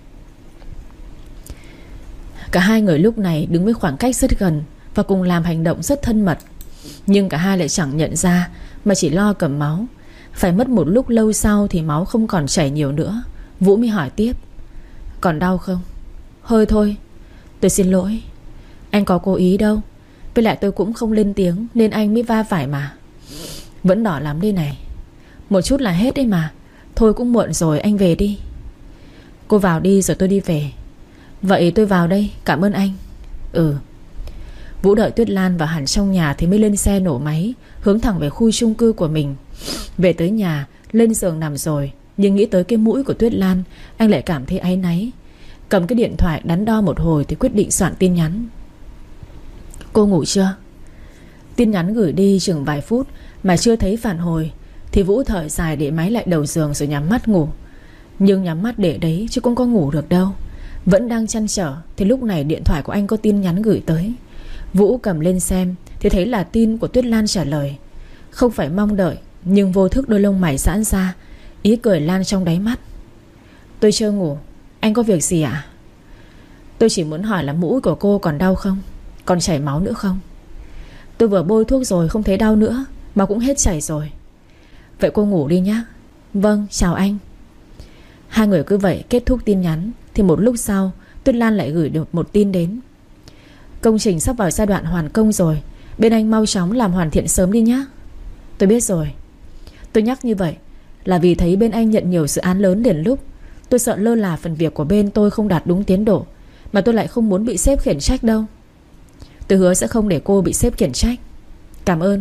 Cả hai người lúc này đứng với khoảng cách rất gần và cùng làm hành động rất thân mật. Nhưng cả hai lại chẳng nhận ra, mà chỉ lo cầm máu. Phải mất một lúc lâu sau thì máu không còn chảy nhiều nữa. Vũ mới hỏi tiếp: còn đau không? Hơi thôi. Tôi xin lỗi. Anh có cố ý đâu. Với lại tôi cũng không lên tiếng nên anh mới va phải mà. Vẫn đỏ lắm đây này. Một chút là hết đấy mà. Thôi cũng muộn rồi, anh về đi. Cô vào đi rồi tôi đi về. Vậy tôi vào đây, cảm ơn anh. Ừ. Vũ đợi Tuyết Lan vào hẳn trong nhà thì mới lên xe nổ máy, hướng thẳng về khu chung cư của mình. Về tới nhà, lên giường nằm rồi, nhưng nghĩ tới cái mũi của Tuyết Lan, anh lại cảm thấy áy náy. Cầm cái điện thoại đắn đo một hồi thì quyết định soạn tin nhắn. Cô ngủ chưa? Tin nhắn gửi đi chừng vài phút mà chưa thấy phản hồi thì Vũ thở dài để máy lại đầu giường rồi nhắm mắt ngủ. Nhưng nhắm mắt để đấy chứ cũng có ngủ được đâu. Vẫn đang trăn trở thì lúc này điện thoại của anh có tin nhắn gửi tới. Vũ cầm lên xem thì thấy là tin của Tuyết Lan trả lời. Không phải mong đợi, nhưng vô thức đôi lông mày giãn ra, ý cười lan trong đáy mắt. Tôi chưa ngủ. Anh có việc gì ạ? Tôi chỉ muốn hỏi là mũi của cô còn đau không? Còn chảy máu nữa không? Tôi vừa bôi thuốc rồi không thấy đau nữa, mà cũng hết chảy rồi. Vậy cô ngủ đi nhé. Vâng, chào anh. Hai người cứ vậy kết thúc tin nhắn. Thì một lúc sau Tuyết Lan lại gửi được một tin đến. Công trình sắp vào giai đoạn hoàn công rồi, bên anh mau chóng làm hoàn thiện sớm đi nhé. Tôi biết rồi. Tôi nhắc như vậy là vì thấy bên anh nhận nhiều dự án lớn liền lúc. Tôi sợ lơ là phần việc của bên tôi không đạt đúng tiến độ, mà tôi lại không muốn bị sếp khiển trách đâu. Tôi hứa sẽ không để cô bị sếp khiển trách. Cảm ơn.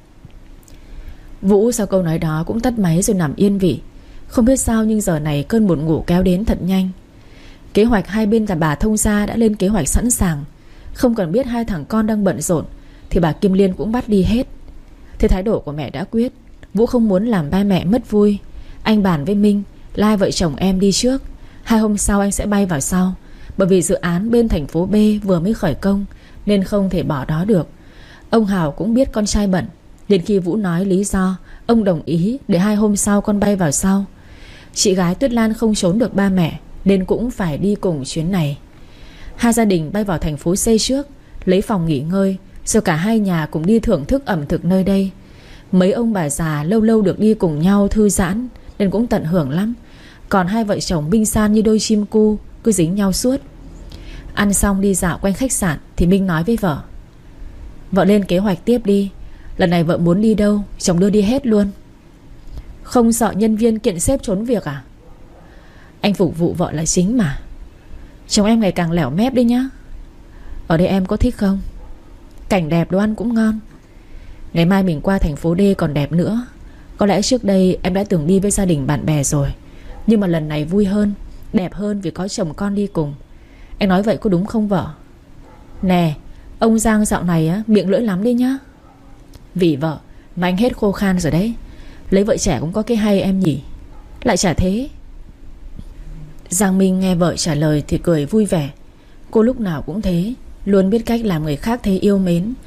Vũ sau câu nói đó cũng tắt máy rồi nằm yên vị. Không biết sao nhưng giờ này cơn buồn ngủ kéo đến thật nhanh. Kế hoạch hai bên cả bà thông gia đã lên kế hoạch sẵn sàng. Không cần biết hai thằng con đang bận rộn thì bà Kim Liên cũng bắt đi hết. Thế thái độ của mẹ đã quyết. Vũ không muốn làm ba mẹ mất vui. Anh bàn với Minh là hai vợ chồng em đi trước, hai hôm sau anh sẽ bay vào sau. Bởi vì dự án bên thành phố B vừa mới khởi công nên không thể bỏ đó được. Ông Hào cũng biết con trai bận, nên khi Vũ nói lý do, ông đồng ý để hai hôm sau con bay vào sau. Chị gái Tuyết Lan không trốn được ba mẹ nên cũng phải đi cùng chuyến này. Hai gia đình bay vào thành phố C trước, lấy phòng nghỉ ngơi, rồi cả hai nhà cùng đi thưởng thức ẩm thực nơi đây. Mấy ông bà già lâu lâu được đi cùng nhau thư giãn nên cũng tận hưởng lắm. Còn hai vợ chồng Minh San như đôi chim cu, cứ dính nhau suốt. Ăn xong đi dạo quanh khách sạn thì Minh nói với vợ: vợ lên kế hoạch tiếp đi. Lần này vợ muốn đi đâu chồng đưa đi hết luôn. Không sợ nhân viên kiện sếp trốn việc à? Anh phục vụ vợ là chính mà. Chồng em ngày càng lẻo mép đi nhá. Ở đây em có thích không? Cảnh đẹp, đồ ăn cũng ngon. Ngày mai mình qua thành phố D còn đẹp nữa. Có lẽ trước đây em đã từng đi với gia đình bạn bè rồi, nhưng mà lần này vui hơn, đẹp hơn vì có chồng con đi cùng. Anh nói vậy có đúng không vợ? Nè, ông Giang dạo này á, miệng lưỡi lắm đi nhá. Vì vợ mà anh hết khô khan rồi đấy. Lấy vợ trẻ cũng có cái hay em nhỉ. Lại chả thế. Giang Minh nghe vợ trả lời thì cười vui vẻ. Cô lúc nào cũng thế, luôn biết cách làm người khác thấy yêu mến.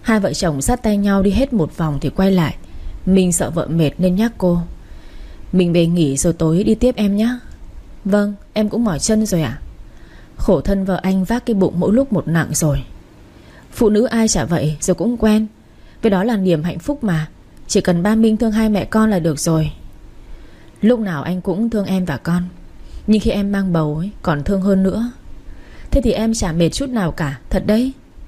Hai vợ chồng dắt tay nhau đi hết một vòng thì quay lại. Mình sợ vợ mệt nên nhắc cô: mình về nghỉ rồi tối đi tiếp em nhé. Vâng, em cũng mỏi chân rồi ạ. Khổ thân vợ anh vác cái bụng mỗi lúc một nặng rồi. Phụ nữ ai chả vậy rồi cũng quen. Cái đó là niềm hạnh phúc mà. Chỉ cần ba Minh thương hai mẹ con là được rồi. Lúc nào anh cũng thương em và con, nhưng khi em mang bầu ấy, còn thương hơn nữa. Thế thì em chả mệt chút nào cả, thật đấy.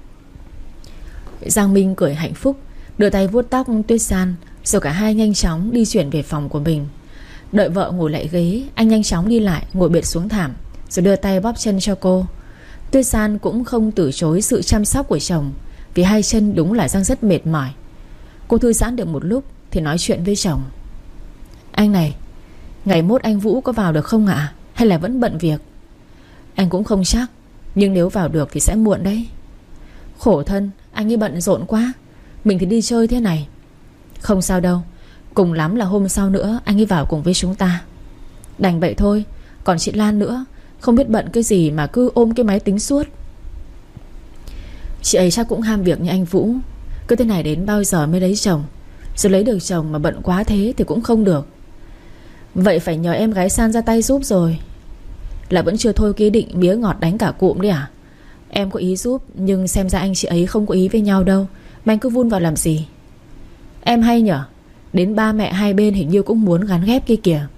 Giang Minh cười hạnh phúc, đưa tay vuốt tóc Tuyết San. Rồi cả hai nhanh chóng đi chuyển về phòng của mình. Đợi vợ ngồi lại ghế, anh nhanh chóng đi lại ngồi bệt xuống thảm, rồi đưa tay bóp chân cho cô. Tuyết San cũng không từ chối sự chăm sóc của chồng, vì hai chân đúng là Giang rất mệt mỏi. Cô thư giãn được một lúc thì nói chuyện với chồng: anh này, ngày mốt anh Vũ có vào được không ạ? Hay là vẫn bận việc? Anh cũng không chắc, nhưng nếu vào được thì sẽ muộn đấy. Khổ thân, anh ấy bận rộn quá. Mình thì đi chơi thế này. Không sao đâu, cùng lắm là hôm sau nữa anh ấy vào cùng với chúng ta. Đành vậy thôi. Còn chị Lan nữa, không biết bận cái gì mà cứ ôm cái máy tính suốt. Chị ấy chắc cũng ham việc như anh Vũ. Cứ thế này đến bao giờ mới lấy chồng? Rồi lấy được chồng mà bận quá thế thì cũng không được. Vậy phải nhờ em gái San ra tay giúp rồi. Là vẫn chưa thôi cái định mía ngọt đánh cả cụm đấy à? Em có ý giúp, nhưng xem ra anh chị ấy không có ý với nhau đâu, mà anh cứ vun vào làm gì? Em hay nhở, đến ba mẹ hai bên hình như cũng muốn gắn ghép kia kìa.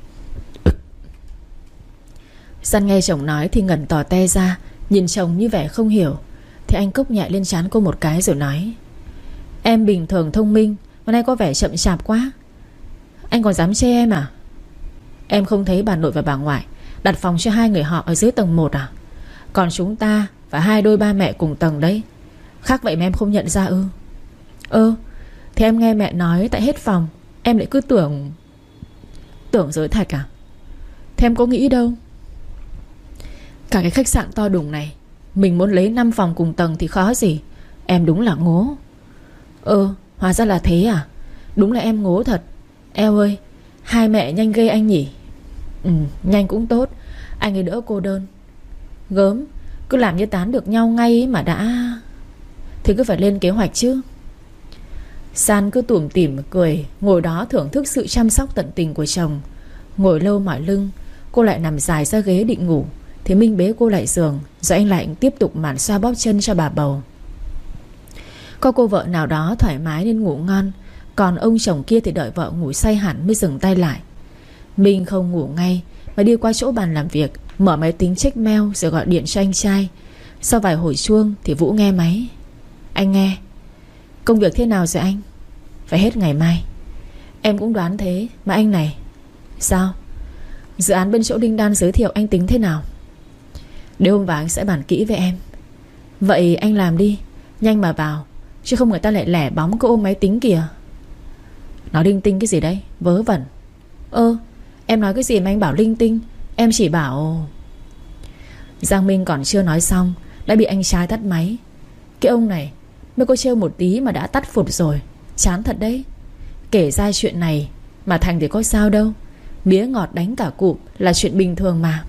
San nghe chồng nói thì ngẩn tò te ra, nhìn chồng như vẻ không hiểu. Thì anh cốc nhẹ lên trán cô một cái rồi nói: em bình thường thông minh, mà nay có vẻ chậm chạp quá. Anh còn dám chê em à? Em không thấy bà nội và bà ngoại đặt phòng cho hai người họ ở dưới tầng một à? Còn chúng ta và hai đôi ba mẹ cùng tầng đấy. Khác vậy mà em không nhận ra ư? Ơ, thì em nghe mẹ nói tại hết phòng, em lại cứ tưởng Tưởng giới thạch à? Thế em có nghĩ đâu. Cả cái khách sạn to đùng này, mình muốn lấy năm phòng cùng tầng thì khó gì. Em đúng là ngố. Ơ, hóa ra là thế à? Đúng là em ngố thật. Eo ơi, hai mẹ nhanh ghê anh nhỉ. Ừ, nhanh cũng tốt, anh ấy đỡ cô đơn. Gớm, cứ làm như tán được nhau ngay mà đã. Thì cứ phải lên kế hoạch chứ. San cứ tủm tỉm cười, ngồi đó thưởng thức sự chăm sóc tận tình của chồng. Ngồi lâu mỏi lưng, cô lại nằm dài ra ghế định ngủ, thì Minh bế cô lại giường, rồi anh lại tiếp tục màn xoa bóp chân cho bà bầu. Có cô vợ nào đó thoải mái nên ngủ ngon, còn ông chồng kia thì đợi vợ ngủ say hẳn mới dừng tay lại. Minh không ngủ ngay mà đi qua chỗ bàn làm việc, mở máy tính check mail rồi gọi điện cho anh trai. Sau vài hồi chuông thì Vũ nghe máy. Anh nghe. Công việc thế nào rồi anh? Phải hết ngày mai. Em cũng đoán thế. Mà anh này, sao? Dự án bên chỗ Đinh Đan giới thiệu anh tính thế nào? Để hôm vào anh sẽ bàn kỹ với em. Vậy anh làm đi, nhanh mà vào, chứ không người ta lại lẻ bóng cứ ôm máy tính kìa. Nói linh tinh cái gì đấy, vớ vẩn. Ơ, em nói cái gì mà anh bảo linh tinh? Em chỉ bảo... Giang Minh còn chưa nói xong đã bị anh trai tắt máy. Cái ông này mới có trêu một tí mà đã tắt phụt rồi. Chán thật đấy. Kể ra chuyện này mà thành thì có sao đâu. Mía ngọt đánh cả cụm là chuyện bình thường mà.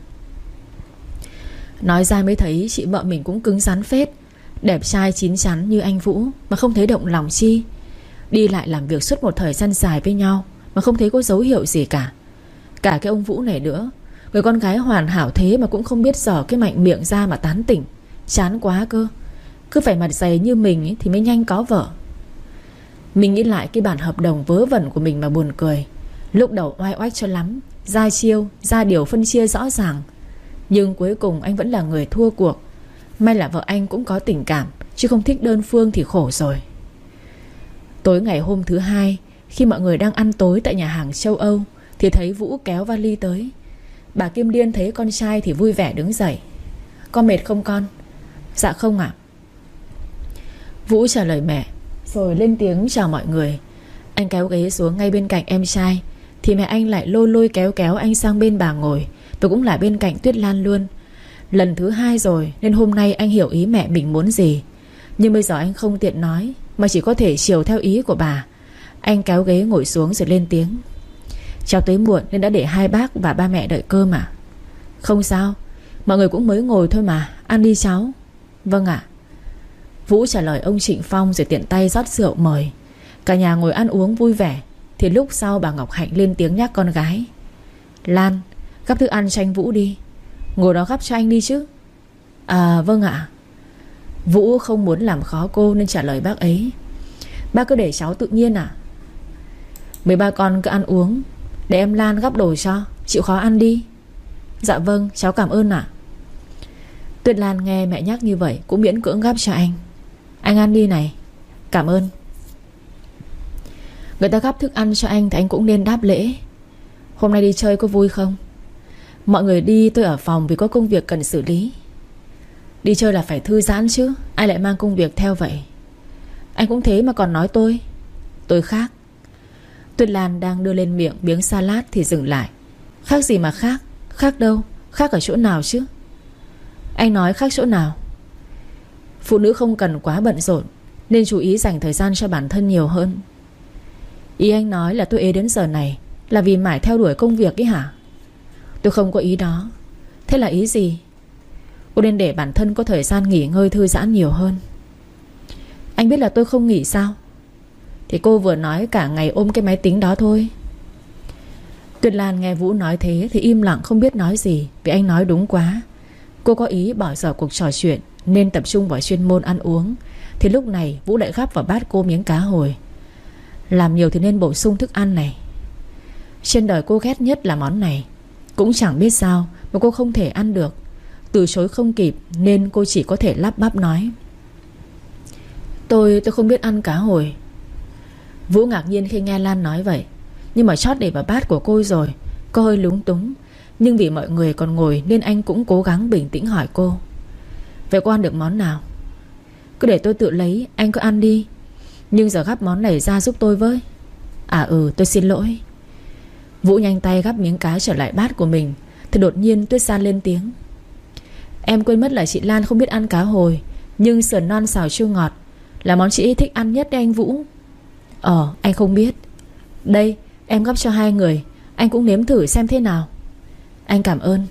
Nói ra mới thấy chị vợ mình cũng cứng rắn phết. Đẹp trai chín chắn như anh Vũ mà không thấy động lòng chi. Đi lại làm việc suốt một thời gian dài với nhau mà không thấy có dấu hiệu gì cả. Cả cái ông Vũ này nữa, người con gái hoàn hảo thế mà cũng không biết dở cái mạnh miệng ra mà tán tỉnh. Chán quá cơ. Cứ phải mặt dày như mình ấy thì mới nhanh có vợ. Mình nghĩ lại cái bản hợp đồng vớ vẩn của mình mà buồn cười. Lúc đầu oai oách cho lắm, ra chiêu, ra điều phân chia rõ ràng. Nhưng cuối cùng anh vẫn là người thua cuộc. May là vợ anh cũng có tình cảm, chứ không thích đơn phương thì khổ rồi. Tối ngày hôm thứ hai, khi mọi người đang ăn tối tại nhà hàng châu Âu, thì thấy Vũ kéo vali tới. Bà Kim Liên thấy con trai thì vui vẻ đứng dậy. Con mệt không con? Dạ không ạ. Vũ trả lời mẹ, rồi lên tiếng chào mọi người. Anh kéo ghế xuống ngay bên cạnh em trai, thì mẹ anh lại lôi lôi kéo kéo anh sang bên bà ngồi, và cũng là bên cạnh Tuyết Lan luôn. Lần thứ hai rồi nên hôm nay anh hiểu ý mẹ mình muốn gì. Nhưng bây giờ anh không tiện nói, mà chỉ có thể chiều theo ý của bà. Anh kéo ghế ngồi xuống rồi lên tiếng. Cháu tới muộn nên đã để hai bác và ba mẹ đợi cơm à? Không sao, mọi người cũng mới ngồi thôi mà. Ăn đi cháu. Vâng ạ. Vũ trả lời ông Trịnh Phong rồi tiện tay rót rượu mời. Cả nhà ngồi ăn uống vui vẻ. Thì lúc sau bà Ngọc Hạnh lên tiếng nhắc con gái: Lan, gắp thức ăn cho anh Vũ đi. Ngồi đó gắp cho anh đi chứ. À vâng ạ. Vũ không muốn làm khó cô nên trả lời bác ấy: Bác cứ để cháu tự nhiên à. Mấy ba con cứ ăn uống, để em Lan gắp đồ cho, chịu khó ăn đi. Dạ vâng, cháu cảm ơn ạ. Tuyết Lan nghe mẹ nhắc như vậy cũng miễn cưỡng gắp cho anh. Anh ăn đi này. Cảm ơn. Người ta gắp thức ăn cho anh thì anh cũng nên đáp lễ. Hôm nay đi chơi có vui không? Mọi người đi, tôi ở phòng vì có công việc cần xử lý. Đi chơi là phải thư giãn chứ, ai lại mang công việc theo vậy? Anh cũng thế mà còn nói tôi. Tôi khác. Tuyết Lan đang đưa lên miệng miếng salad thì dừng lại. Khác gì mà khác? Khác đâu? Khác ở chỗ nào chứ? Anh nói khác chỗ nào? Phụ nữ không cần quá bận rộn, nên chú ý dành thời gian cho bản thân nhiều hơn. Ý anh nói là tôi ế đến giờ này là vì mãi theo đuổi công việc ấy hả? Tôi không có ý đó. Thế là ý gì? Cô nên để bản thân có thời gian nghỉ ngơi thư giãn nhiều hơn. Anh biết là tôi không nghỉ sao? Thì cô vừa nói cả ngày ôm cái máy tính đó thôi. Tuyết Lan nghe Vũ nói thế thì im lặng không biết nói gì, vì anh nói đúng quá. Cô có ý bỏ dở cuộc trò chuyện nên tập trung vào chuyên môn ăn uống. Thì lúc này Vũ lại gắp vào bát cô miếng cá hồi. Làm nhiều thì nên bổ sung thức ăn này. Trên đời cô ghét nhất là món này. Cũng chẳng biết sao mà cô không thể ăn được. Từ chối không kịp nên cô chỉ có thể lắp bắp nói: Tôi tôi không biết ăn cá hồi. Vũ ngạc nhiên khi nghe Lan nói vậy, nhưng mà chót để vào bát của cô rồi. Cô hơi lúng túng, nhưng vì mọi người còn ngồi nên anh cũng cố gắng bình tĩnh hỏi cô: Vậy cô ăn được món nào? Cứ để tôi tự lấy, anh cứ ăn đi. Nhưng giờ gắp món này ra giúp tôi với. À ừ, tôi xin lỗi. Vũ nhanh tay gắp miếng cá trở lại bát của mình. Thì đột nhiên Tuyết San lên tiếng: Em quên mất là chị Lan không biết ăn cá hồi, nhưng sườn non xào chua ngọt là món chị ấy thích ăn nhất đấy anh Vũ. Ờ, anh không biết. Đây, em gắp cho hai người, anh cũng nếm thử xem thế nào. Anh cảm ơn.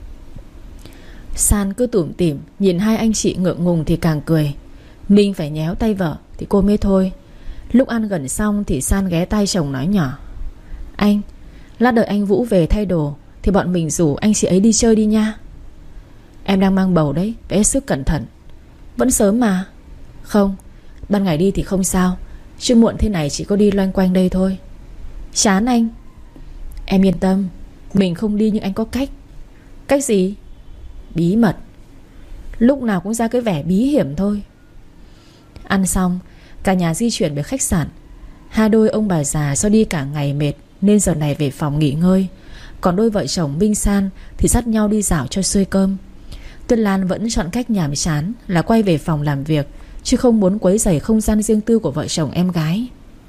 San cứ tủm tỉm nhìn hai anh chị ngượng ngùng thì càng cười. Ninh phải nhéo tay vợ thì cô mới thôi. Lúc ăn gần xong thì San ghé tai chồng nói nhỏ: Anh, lát đợi anh Vũ về thay đồ thì bọn mình rủ anh chị ấy đi chơi đi nha. Em đang mang bầu đấy, phải hết sức cẩn thận. Vẫn sớm mà. Không, ban ngày đi thì không sao, chứ muộn thế này chỉ có đi loanh quanh đây thôi. Chán anh. Em yên tâm, mình không đi nhưng anh có cách. Cách gì? Bí mật. Lúc nào cũng ra cái vẻ bí hiểm thôi. Ăn xong, cả nhà di chuyển về khách sạn. Hai đôi ông bà già do đi cả ngày mệt nên giờ này về phòng nghỉ ngơi. Còn đôi vợ chồng Minh San thì dắt nhau đi dạo cho xuôi cơm. Tuyết Lan vẫn chọn cách nhàm chán là quay về phòng làm việc, chứ không muốn quấy rầy không gian riêng tư của vợ chồng em gái.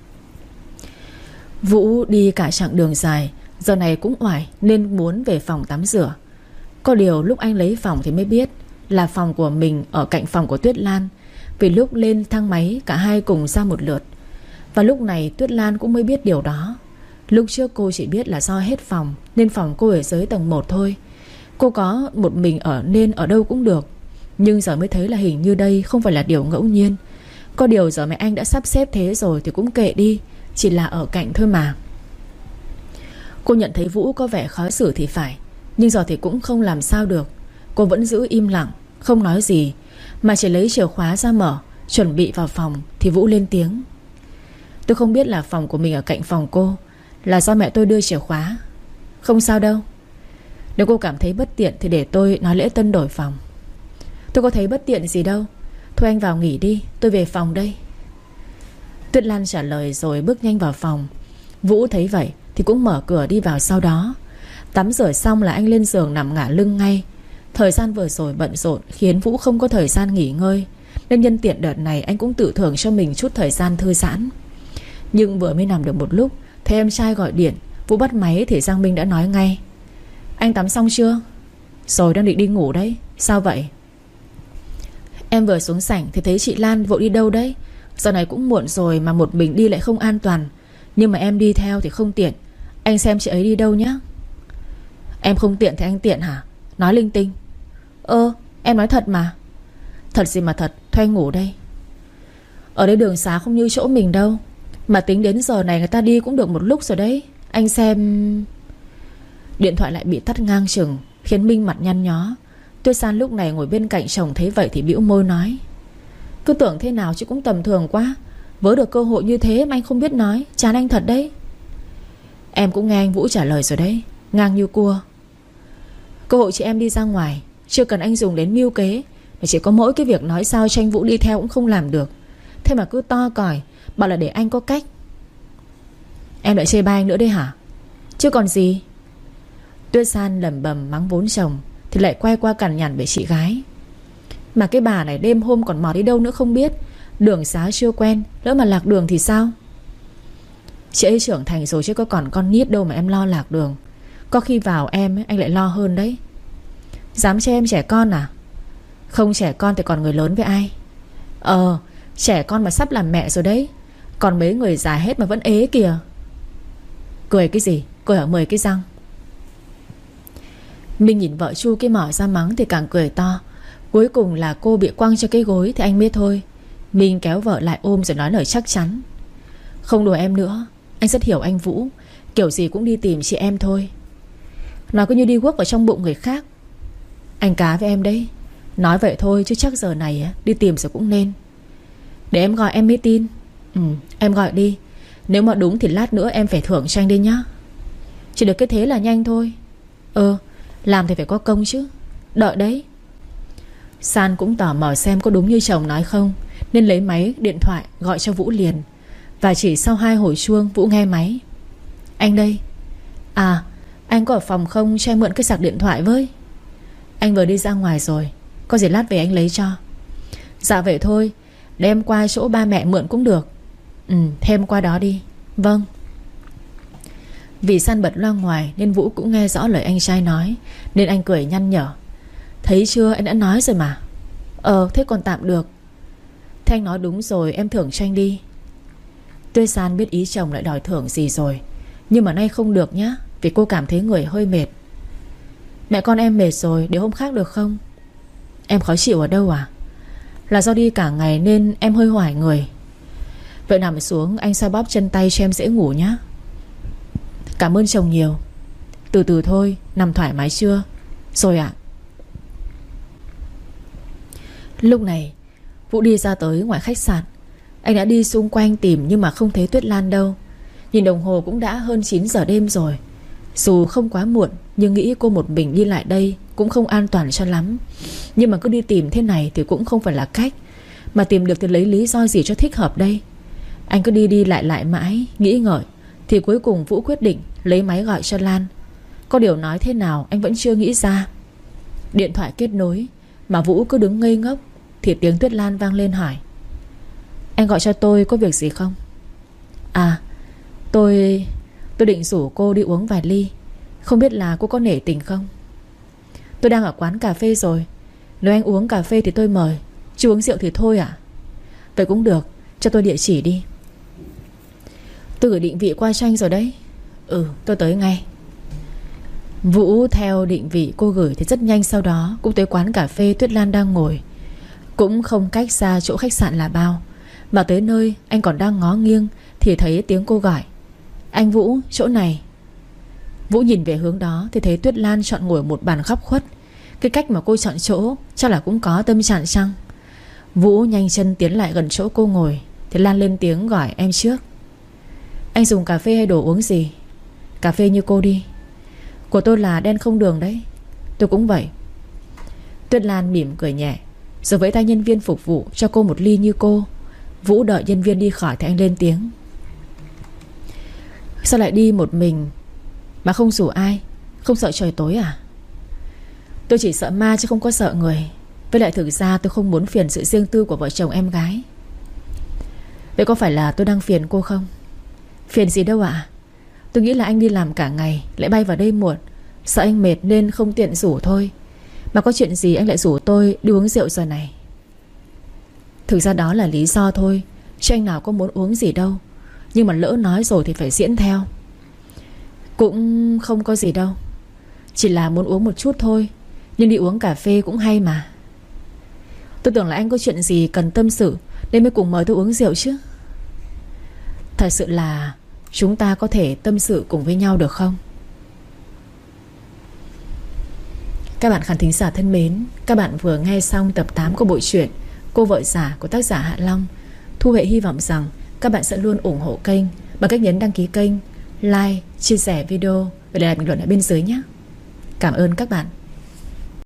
Vũ đi cả chặng đường dài, giờ này cũng oải nên muốn về phòng tắm rửa. Có điều lúc anh lấy phòng thì mới biết là phòng của mình ở cạnh phòng của Tuyết Lan, vì lúc lên thang máy cả hai cùng ra một lượt. Và lúc này Tuyết Lan cũng mới biết điều đó. Lúc trước cô chỉ biết là do hết phòng nên phòng cô ở dưới tầng một thôi. Cô có một mình ở nên ở đâu cũng được. Nhưng giờ mới thấy là hình như đây không phải là điều ngẫu nhiên. Có điều giờ mẹ anh đã sắp xếp thế rồi thì cũng kệ đi, chỉ là ở cạnh thôi mà. Cô nhận thấy Vũ có vẻ khó xử thì phải, nhưng giờ thì cũng không làm sao được. Cô vẫn giữ im lặng, không nói gì, mà chỉ lấy chìa khóa ra mở, chuẩn bị vào phòng thì Vũ lên tiếng: Tôi không biết là phòng của mình ở cạnh phòng cô, là do mẹ tôi đưa chìa khóa. Không sao đâu. Nếu cô cảm thấy bất tiện thì để tôi nói lễ tân đổi phòng. Tôi có thấy bất tiện gì đâu. Thôi anh vào nghỉ đi, tôi về phòng đây. Tuyết Lan trả lời rồi bước nhanh vào phòng. Vũ thấy vậy thì cũng mở cửa đi vào sau đó. Tắm rửa xong là anh lên giường nằm ngả lưng ngay. Thời gian vừa rồi bận rộn khiến Vũ không có thời gian nghỉ ngơi, nên nhân tiện đợt này anh cũng tự thưởng cho mình chút thời gian thư giãn. Nhưng vừa mới nằm được một lúc, thấy em trai gọi điện. Vũ bắt máy thì Giang Minh đã nói ngay: Anh tắm xong chưa? Rồi, đang định đi ngủ đấy. Sao vậy? Em vừa xuống sảnh thì thấy chị Lan vội đi đâu đấy. Giờ này cũng muộn rồi mà một mình đi lại không an toàn. Nhưng mà em đi theo thì không tiện. Anh xem chị ấy đi đâu nhé. Em không tiện thì anh tiện hả? Nói linh tinh. Ơ, em nói thật mà. Thật gì mà thật, thôi anh ngủ đây. Ở đây đường xá không như chỗ mình đâu. Mà tính đến giờ này người ta đi cũng được một lúc rồi đấy. Anh xem. Điện thoại lại bị tắt ngang chừng, khiến Minh mặt nhăn nhó. Tuyết San lúc này ngồi bên cạnh chồng thấy vậy thì bĩu môi nói: Cứ tưởng thế nào chứ cũng tầm thường quá. Vớ được cơ hội như thế mà anh không biết nói, chán anh thật đấy. Em cũng nghe anh Vũ trả lời rồi đấy, ngang như cua. Cơ hội chị em đi ra ngoài, chưa cần anh dùng đến mưu kế, mà chỉ có mỗi cái việc nói sao cho anh Vũ đi theo cũng không làm được. Thế mà cứ to còi bảo là để anh có cách. Em lại chê bai anh nữa đây hả? Chứ còn gì. Tuyết San lẩm bẩm mắng vốn chồng thì lại quay qua cằn nhằn về chị gái. Mà cái bà này đêm hôm còn mò đi đâu nữa không biết. Đường xá chưa quen, lỡ mà lạc đường thì sao? Chị ấy trưởng thành rồi chứ có còn con nít đâu mà em lo lạc đường. Có khi vào em ấy, anh lại lo hơn đấy. Dám cho em trẻ con à? Không trẻ con thì còn người lớn với ai? Ờ, trẻ con mà sắp làm mẹ rồi đấy. Còn mấy người già hết mà vẫn ế kìa. Cười cái gì? Cười ở mười cái răng. Minh nhìn vợ Chu cái mỏ ra mắng thì càng cười to. Cuối cùng là cô bị quăng cho cái gối thì anh biết thôi. Minh kéo vợ lại ôm rồi nói lời chắc chắn: Không đùa em nữa, anh rất hiểu anh Vũ. Kiểu gì cũng đi tìm chị em thôi. Nói cứ như đi guốc vào trong bụng người khác. Anh cá với em đấy. Nói vậy thôi chứ chắc giờ này đi tìm rồi cũng nên. Để em gọi em mới tin. Ừ, em gọi đi. Nếu mà đúng thì lát nữa em phải thưởng cho anh đi nhá. Chỉ được cái thế là nhanh thôi. Ờ, làm thì phải có công chứ. Đợi đấy. San cũng tò mò xem có đúng như chồng nói không, nên lấy máy điện thoại gọi cho Vũ liền. Và chỉ sau hai hồi chuông Vũ nghe máy. Anh đây. À, anh có ở phòng không, cho em mượn cái sạc điện thoại với. Anh vừa đi ra ngoài rồi, có gì lát về anh lấy cho. Dạ vậy thôi, đem qua chỗ ba mẹ mượn cũng được. Ừ, thêm qua đó đi. Vâng. Vì San bật loa ngoài nên Vũ cũng nghe rõ lời anh trai nói, nên anh cười nhăn nhở: Thấy chưa, anh đã nói rồi mà. Ờ, thế còn tạm được. Thế anh nói đúng rồi, em thưởng cho anh đi. Tuyết San biết ý chồng lại đòi thưởng gì rồi, nhưng mà nay không được nhá, vì cô cảm thấy người hơi mệt. Mẹ con em mệt rồi, để hôm khác được không? Em khó chịu ở đâu à? Là do đi cả ngày nên em hơi hoài người. Vậy nằm xuống anh xoa bóp chân tay cho em dễ ngủ nhá. Cảm ơn chồng nhiều. Từ từ thôi, nằm thoải mái chưa? Rồi ạ. Lúc này Vũ đi ra tới ngoài khách sạn. Anh đã đi xung quanh tìm nhưng mà không thấy Tuyết Lan đâu. Nhìn đồng hồ cũng đã hơn chín giờ đêm rồi. Dù không quá muộn, nhưng nghĩ cô một mình đi lại đây cũng không an toàn cho lắm. Nhưng mà cứ đi tìm thế này thì cũng không phải là cách. Mà tìm được thì lấy lý do gì cho thích hợp đây? Anh cứ đi đi lại lại mãi, nghĩ ngợi, thì cuối cùng Vũ quyết định lấy máy gọi cho Lan. Có điều nói thế nào anh vẫn chưa nghĩ ra. Điện thoại kết nối, mà Vũ cứ đứng ngây ngốc thì tiếng Tuyết Lan vang lên hỏi: Anh gọi cho tôi có việc gì không? À, tôi Tôi định rủ cô đi uống vài ly. Không biết là cô có nể tình không? Tôi đang ở quán cà phê rồi. Nếu anh uống cà phê thì tôi mời, chứ uống rượu thì thôi à? Vậy cũng được, cho tôi địa chỉ đi. Tôi gửi định vị qua cho anh rồi đấy. Ừ, tôi tới ngay. Vũ theo định vị cô gửi thì rất nhanh sau đó cũng tới quán cà phê Tuyết Lan đang ngồi. Cũng không cách xa chỗ khách sạn là bao. Mà tới nơi anh còn đang ngó nghiêng thì thấy tiếng cô gọi: Anh Vũ, chỗ này. Vũ nhìn về hướng đó thì thấy Tuyết Lan chọn ngồi một bàn góc khuất. Cái cách mà cô chọn chỗ chắc là cũng có tâm trạng chăng. Vũ nhanh chân tiến lại gần chỗ cô ngồi thì Lan lên tiếng gọi em trước: Anh dùng cà phê hay đồ uống gì? Cà phê như cô đi. Của tôi là đen không đường đấy. Tôi cũng vậy. Tuyết Lan mỉm cười nhẹ rồi vẫy tay nhân viên phục vụ cho cô một ly như cô. Vũ đợi nhân viên đi khỏi thì anh lên tiếng: Sao lại đi một mình mà không rủ ai? Không sợ trời tối à? Tôi chỉ sợ ma chứ không có sợ người. Với lại thực ra tôi không muốn phiền sự riêng tư của vợ chồng em gái. Vậy có phải là tôi đang phiền cô không? Phiền gì đâu ạ. Tôi nghĩ là anh đi làm cả ngày lại bay vào đây muộn, sợ anh mệt nên không tiện rủ thôi. Mà có chuyện gì anh lại rủ tôi đi uống rượu giờ này? Thực ra đó là lý do thôi, chứ anh nào có muốn uống gì đâu. Nhưng mà lỡ nói rồi thì phải diễn theo. Cũng không có gì đâu, chỉ là muốn uống một chút thôi. Nhưng đi uống cà phê cũng hay mà. Tôi tưởng là anh có chuyện gì cần tâm sự nên mới cùng mời tôi uống rượu chứ. Thật sự là chúng ta có thể tâm sự cùng với nhau được không? Các bạn khán thính giả thân mến, các bạn vừa nghe xong tập tám của bộ truyện Cô vợ già của tác giả Hạ Long. Thu Huệ hy vọng rằng các bạn sẽ luôn ủng hộ kênh bằng cách nhấn đăng ký kênh, like, chia sẻ video và để lại bình luận ở bên dưới nhé. Cảm ơn các bạn.